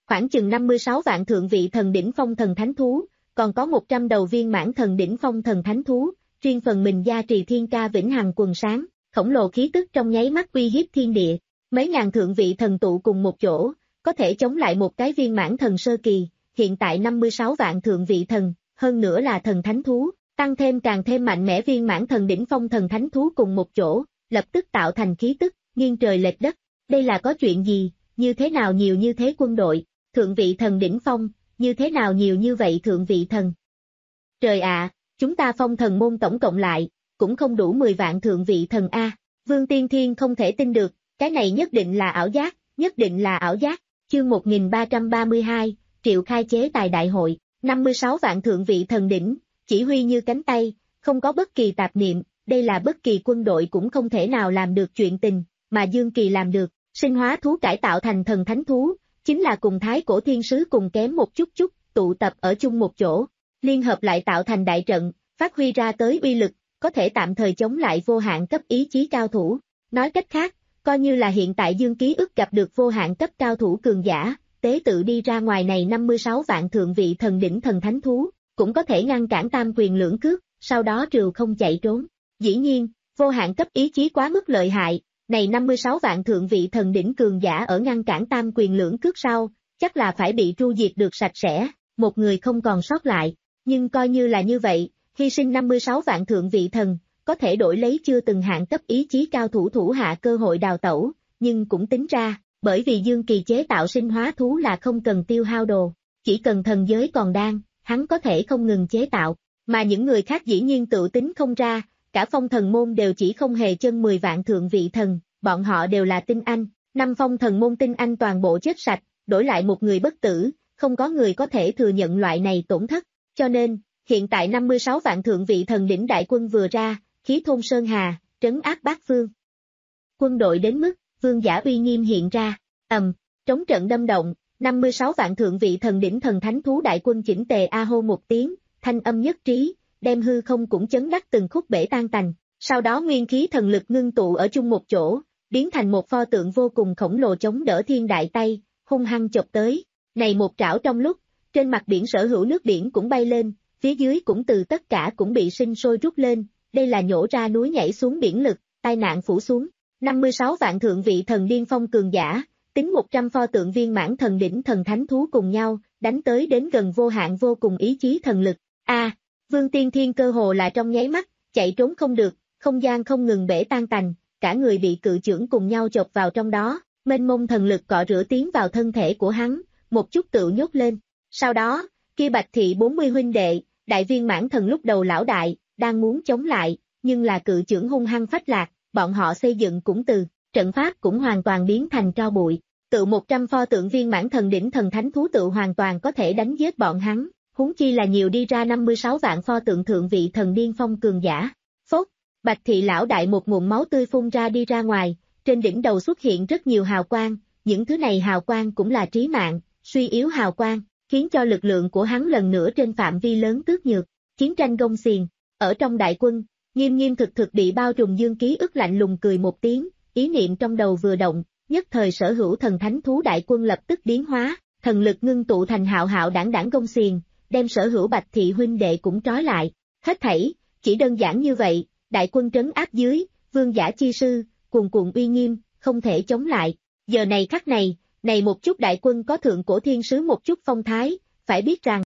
Speaker 2: khoảng chừng năm mươi sáu vạn thượng vị thần đỉnh phong thần thánh thú, còn có một trăm đầu viên mãn thần đỉnh phong thần thánh thú, riêng phần mình gia trì thiên ca vĩnh hằng quần sáng, khổng lồ khí tức trong nháy mắt uy hiếp thiên địa, mấy ngàn thượng vị thần tụ cùng một chỗ, có thể chống lại một cái viên mãn thần sơ kỳ, hiện tại năm mươi sáu vạn thượng vị thần, hơn nữa là thần thánh thú, tăng thêm càng thêm mạnh mẽ viên mãn thần đỉnh phong thần thánh thú cùng một chỗ, lập tức tạo thành khí tức, nghiêng trời lệch đất, đây là có chuyện gì, như thế nào nhiều như thế quân đội, thượng vị thần đỉnh phong, như thế nào nhiều như vậy thượng vị thần. Trời ạ, chúng ta phong thần môn tổng cộng lại, cũng không đủ mười vạn thượng vị thần A, Vương Tiên Thiên không thể tin được, cái này nhất định là ảo giác, nhất định là ảo giác, chương một nghìn ba trăm ba mươi hai, triệu khai chế tài đại hội, năm mươi sáu vạn thượng vị thần đỉnh, chỉ huy như cánh tay, không có bất kỳ tạp niệm, đây là bất kỳ quân đội cũng không thể nào làm được chuyện tình, mà Dương Kỳ làm được, sinh hóa thú cải tạo thành thần thánh thú, chính là cùng thái cổ thiên sứ cùng kém một chút chút, tụ tập ở chung một chỗ, liên hợp lại tạo thành đại trận, phát huy ra tới uy lực, có thể tạm thời chống lại vô hạn cấp ý chí cao thủ. Nói cách khác, coi như là hiện tại Dương Ký ức gặp được vô hạn cấp cao thủ cường giả, tế tự đi ra ngoài này năm mươi sáu vạn thượng vị thần đỉnh thần thánh thú, cũng có thể ngăn cản tam quyền lưỡng cước, sau đó trừ không chạy trốn. Dĩ nhiên, vô hạn cấp ý chí quá mức lợi hại, này năm mươi sáu vạn thượng vị thần đỉnh cường giả ở ngăn cản tam quyền lưỡng cước sau, chắc là phải bị tru diệt được sạch sẽ, một người không còn sót lại. Nhưng coi như là như vậy, hy sinh năm mươi sáu vạn thượng vị thần, có thể đổi lấy chưa từng hạn cấp ý chí cao thủ thủ hạ cơ hội đào tẩu, nhưng cũng tính ra, bởi vì Dương Kỳ chế tạo sinh hóa thú là không cần tiêu hao đồ, chỉ cần thần giới còn đang, hắn có thể không ngừng chế tạo, mà những người khác dĩ nhiên tự tính không ra, cả phong thần môn đều chỉ không hề chân mười vạn thượng vị thần, bọn họ đều là tinh anh, năm phong thần môn tinh anh toàn bộ chết sạch, đổi lại một người bất tử, không có người có thể thừa nhận loại này tổn thất, cho nên, hiện tại năm mươi sáu vạn thượng vị thần đỉnh đại quân vừa ra, khí thôn sơn hà, trấn áp bát phương. Quân đội đến mức, vương giả uy nghiêm hiện ra, ầm, trống trận đâm động, năm mươi sáu vạn thượng vị thần đỉnh thần thánh thú đại quân chỉnh tề a hô một tiếng, thanh âm nhất trí, đem hư không cũng chấn đắc từng khúc bể tan tành, sau đó nguyên khí thần lực ngưng tụ ở chung một chỗ, biến thành một pho tượng vô cùng khổng lồ chống đỡ thiên đại tay, hung hăng chộp tới, này một trảo trong lúc, trên mặt biển sở hữu nước biển cũng bay lên, phía dưới cũng từ tất cả cũng bị sinh sôi rút lên, đây là nhổ ra núi nhảy xuống biển lực, tai nạn phủ xuống, năm mươi sáu vạn thượng vị thần điên phong cường giả, tính một trăm pho tượng viên mãn thần đỉnh thần thánh thú cùng nhau, đánh tới đến gần vô hạn vô cùng ý chí thần lực, a à, Vương Tiên Thiên cơ hồ là trong nháy mắt, chạy trốn không được, không gian không ngừng bể tan tành, cả người bị cự chưởng cùng nhau chộp vào trong đó, mênh mông thần lực cọ rửa tiến vào thân thể của hắn, một chút tự nhốt lên, sau đó, kia Bạch Thị bốn mươi huynh đệ, đại viên mãn thần lúc đầu lão đại, đang muốn chống lại, nhưng là cự chưởng hung hăng phách lạc, bọn họ xây dựng cũng từ, trận pháp cũng hoàn toàn biến thành tro bụi, tự một trăm pho tượng viên mãn thần đỉnh thần thánh thú tự hoàn toàn có thể đánh giết bọn hắn, huống chi là nhiều đi ra năm mươi sáu vạn pho tượng thượng vị thần điên phong cường giả. Phốt, Bạch Thị lão đại một nguồn máu tươi phun ra đi ra ngoài, trên đỉnh đầu xuất hiện rất nhiều hào quang, những thứ này hào quang cũng là trí mạng, suy yếu hào quang, khiến cho lực lượng của hắn lần nữa trên phạm vi lớn tước nhược. Chiến tranh gông xiềng, ở trong đại quân, nghiêm nghiêm thực thực bị bao trùm Dương Ký ức lạnh lùng cười một tiếng, ý niệm trong đầu vừa động, nhất thời sở hữu thần thánh thú đại quân lập tức biến hóa, thần lực ngưng tụ thành hạo hạo đảng đảng gông xiềng, đem sở hữu Bạch Thị huynh đệ cũng trói lại. Hết thảy, chỉ đơn giản như vậy, đại quân trấn áp dưới, vương giả chi sư, cuồn cuộn uy nghiêm, không thể chống lại. Giờ này khắc này, này một chút đại quân có thượng cổ thiên sứ một chút phong thái, phải biết rằng.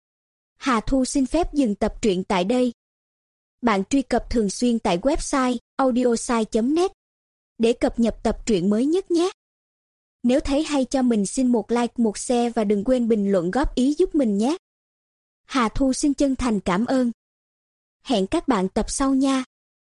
Speaker 3: Hà Thu xin phép dừng tập truyện tại đây. Bạn truy cập thường xuyên tại website audiosai chấm net để cập nhật tập truyện mới nhất nhé. Nếu thấy hay cho mình xin một like, một share và đừng quên bình luận góp ý giúp mình nhé. Hà Thu xin chân thành cảm ơn. Hẹn các bạn tập sau nha.